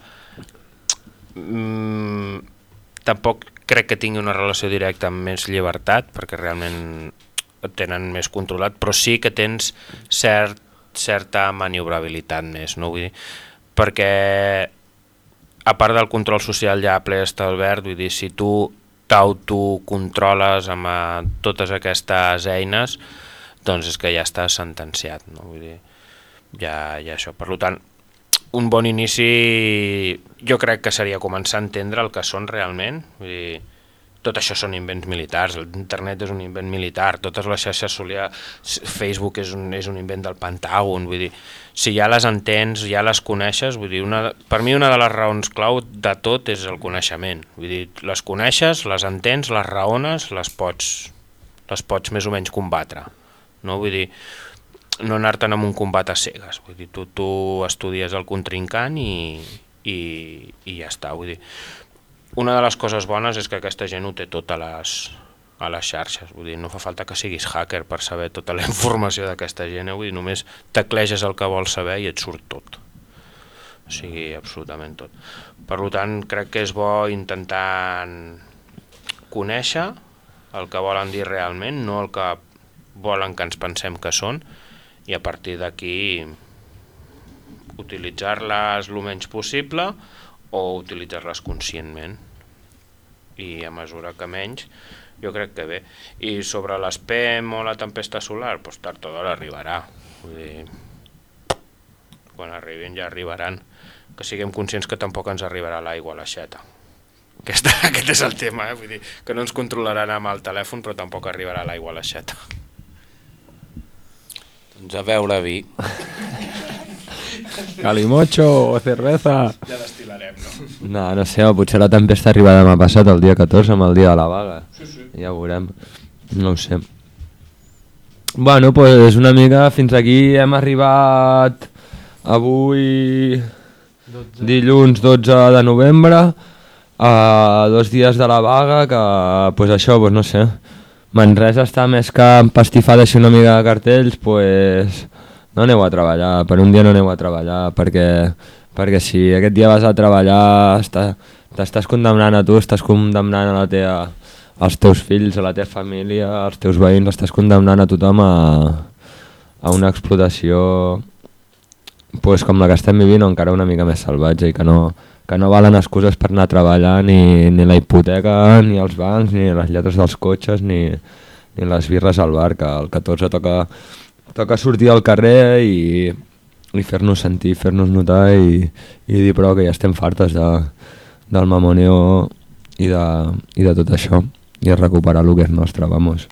mmm, tampoc crec que tingui una relació directa amb més llibertat, perquè realment et tenen més controlat, però sí que tens cert, certa maniobrabilitat més, no? Vull dir, perquè a part del control social ja ple establert, vull dir, si tu t'autocontroles amb uh, totes aquestes eines, doncs és que ja estàs sentenciat, no? Vull dir, ja, ja això. Per tant, un bon inici jo crec que seria començar a entendre el que són realment, vull dir, tot això són invents militars, l'internet és un invent militar, totes les xarxes socials, Facebook és un, és un invent del Pentàgon, vull dir, si ja les entens, ja les coneixes, vull dir, una, per mi una de les raons clau de tot és el coneixement, vull dir, les coneixes, les entens, les raones, les pots, les pots més o menys combatre, no? Vull dir, no anar-te'n amb un combat a cegues, vull dir, tu, tu estudies el contrincant i, i, i ja està, vull dir. Una de les coses bones és que aquesta gent ho té tot a les, a les xarxes, vull dir, no fa falta que siguis hacker per saber tota la informació d'aquesta gent, eh? Vull dir, només tecleges el que vols saber i et surt tot, o sigui, absolutament tot. Per tant, crec que és bo intentar conèixer el que volen dir realment, no el que volen que ens pensem que són, i a partir d'aquí utilitzar-les el menys possible o utilitzar-les conscientment, i a mesura que menys jo crec que bé. I sobre l'S P E M o la tempesta solar, doncs tard o d'hora arribarà, vull dir, quan arribin ja arribaran, que siguem conscients que tampoc ens arribarà l'aigua a l'aixeta. Aquest, aquest és el tema, eh? Vull dir, que no ens controlaran amb el telèfon, però tampoc arribarà l'aigua a l'aixeta. Doncs a veure vi. Calimocho o cerveza. Ja destilarem, no? No, no sé, potser la tempesta arriba demà passat, el dia catorze, amb el dia de la vaga. Sí, sí. Ja ho veurem. No ho sé. Bueno, doncs pues una mica fins aquí hem arribat avui dotze. Dilluns dotze de novembre, a dos dies de la vaga, que pues això, pues no sé, Manresa està més que empastifada així una mica de cartells, pues no aneu a treballar, per un dia no aneu a treballar, perquè, perquè si aquest dia vas a treballar t'estàs condemnant a tu, estàs condemnant a la teva, als teus fills, a la teva família, als teus veïns, estàs condemnant a tothom a, a una explotació pues, com la que estem vivint, o encara una mica més salvatge, i que no, que no valen excuses per anar a treballar, ni, ni la hipoteca, ni els bancs, ni les lletres dels cotxes, ni, ni les birres al bar, que el catorze toca, toca sortir al carrer i, i fer-nos sentir, fer-nos notar i, i dir prou que ja estem fartes de, del mamoneo i de, i de tot això, i recuperar el que és nostre, vamos.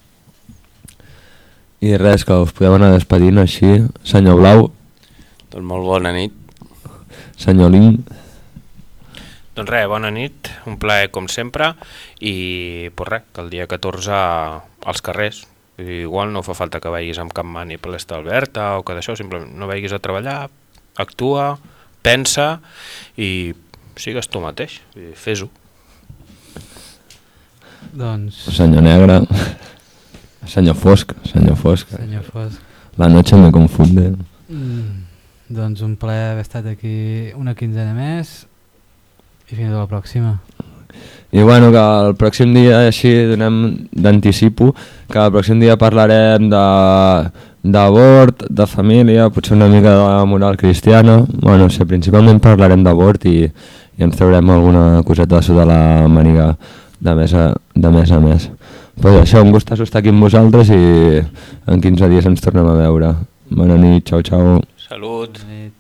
I res, que us podeu anar despedint així. Senyor Blau. Doncs molt bona nit. Senyor Lin. Doncs res, bona nit, un plaer com sempre, i pues res, que el dia catorze als carrers, igual no fa falta que vagis amb cap mani per l'Esta Alberta o que d'això, simplement no vagis a treballar, actua, pensa i sigues tu mateix, fes-ho. Doncs... Senyor Negre, senyor Fosc, senyor Fosc. Senyor Fosc. La noche me confunde. Mm, doncs un plaer haver estat aquí una quinzena més i fins a la pròxima. I bueno, que el pròxim dia, així donem d'anticipo, que el pròxim dia parlarem de d'abort, de família, potser una mica de moral cristiana, bueno, no sé, principalment parlarem d'abort i, i ens traurem alguna coseta de sota la màniga de més a, de més, a més. Pues això, un gust estar aquí amb vosaltres i en quinze dies ens tornem a veure. Bona nit, xau, xau. Salut. Bona nit.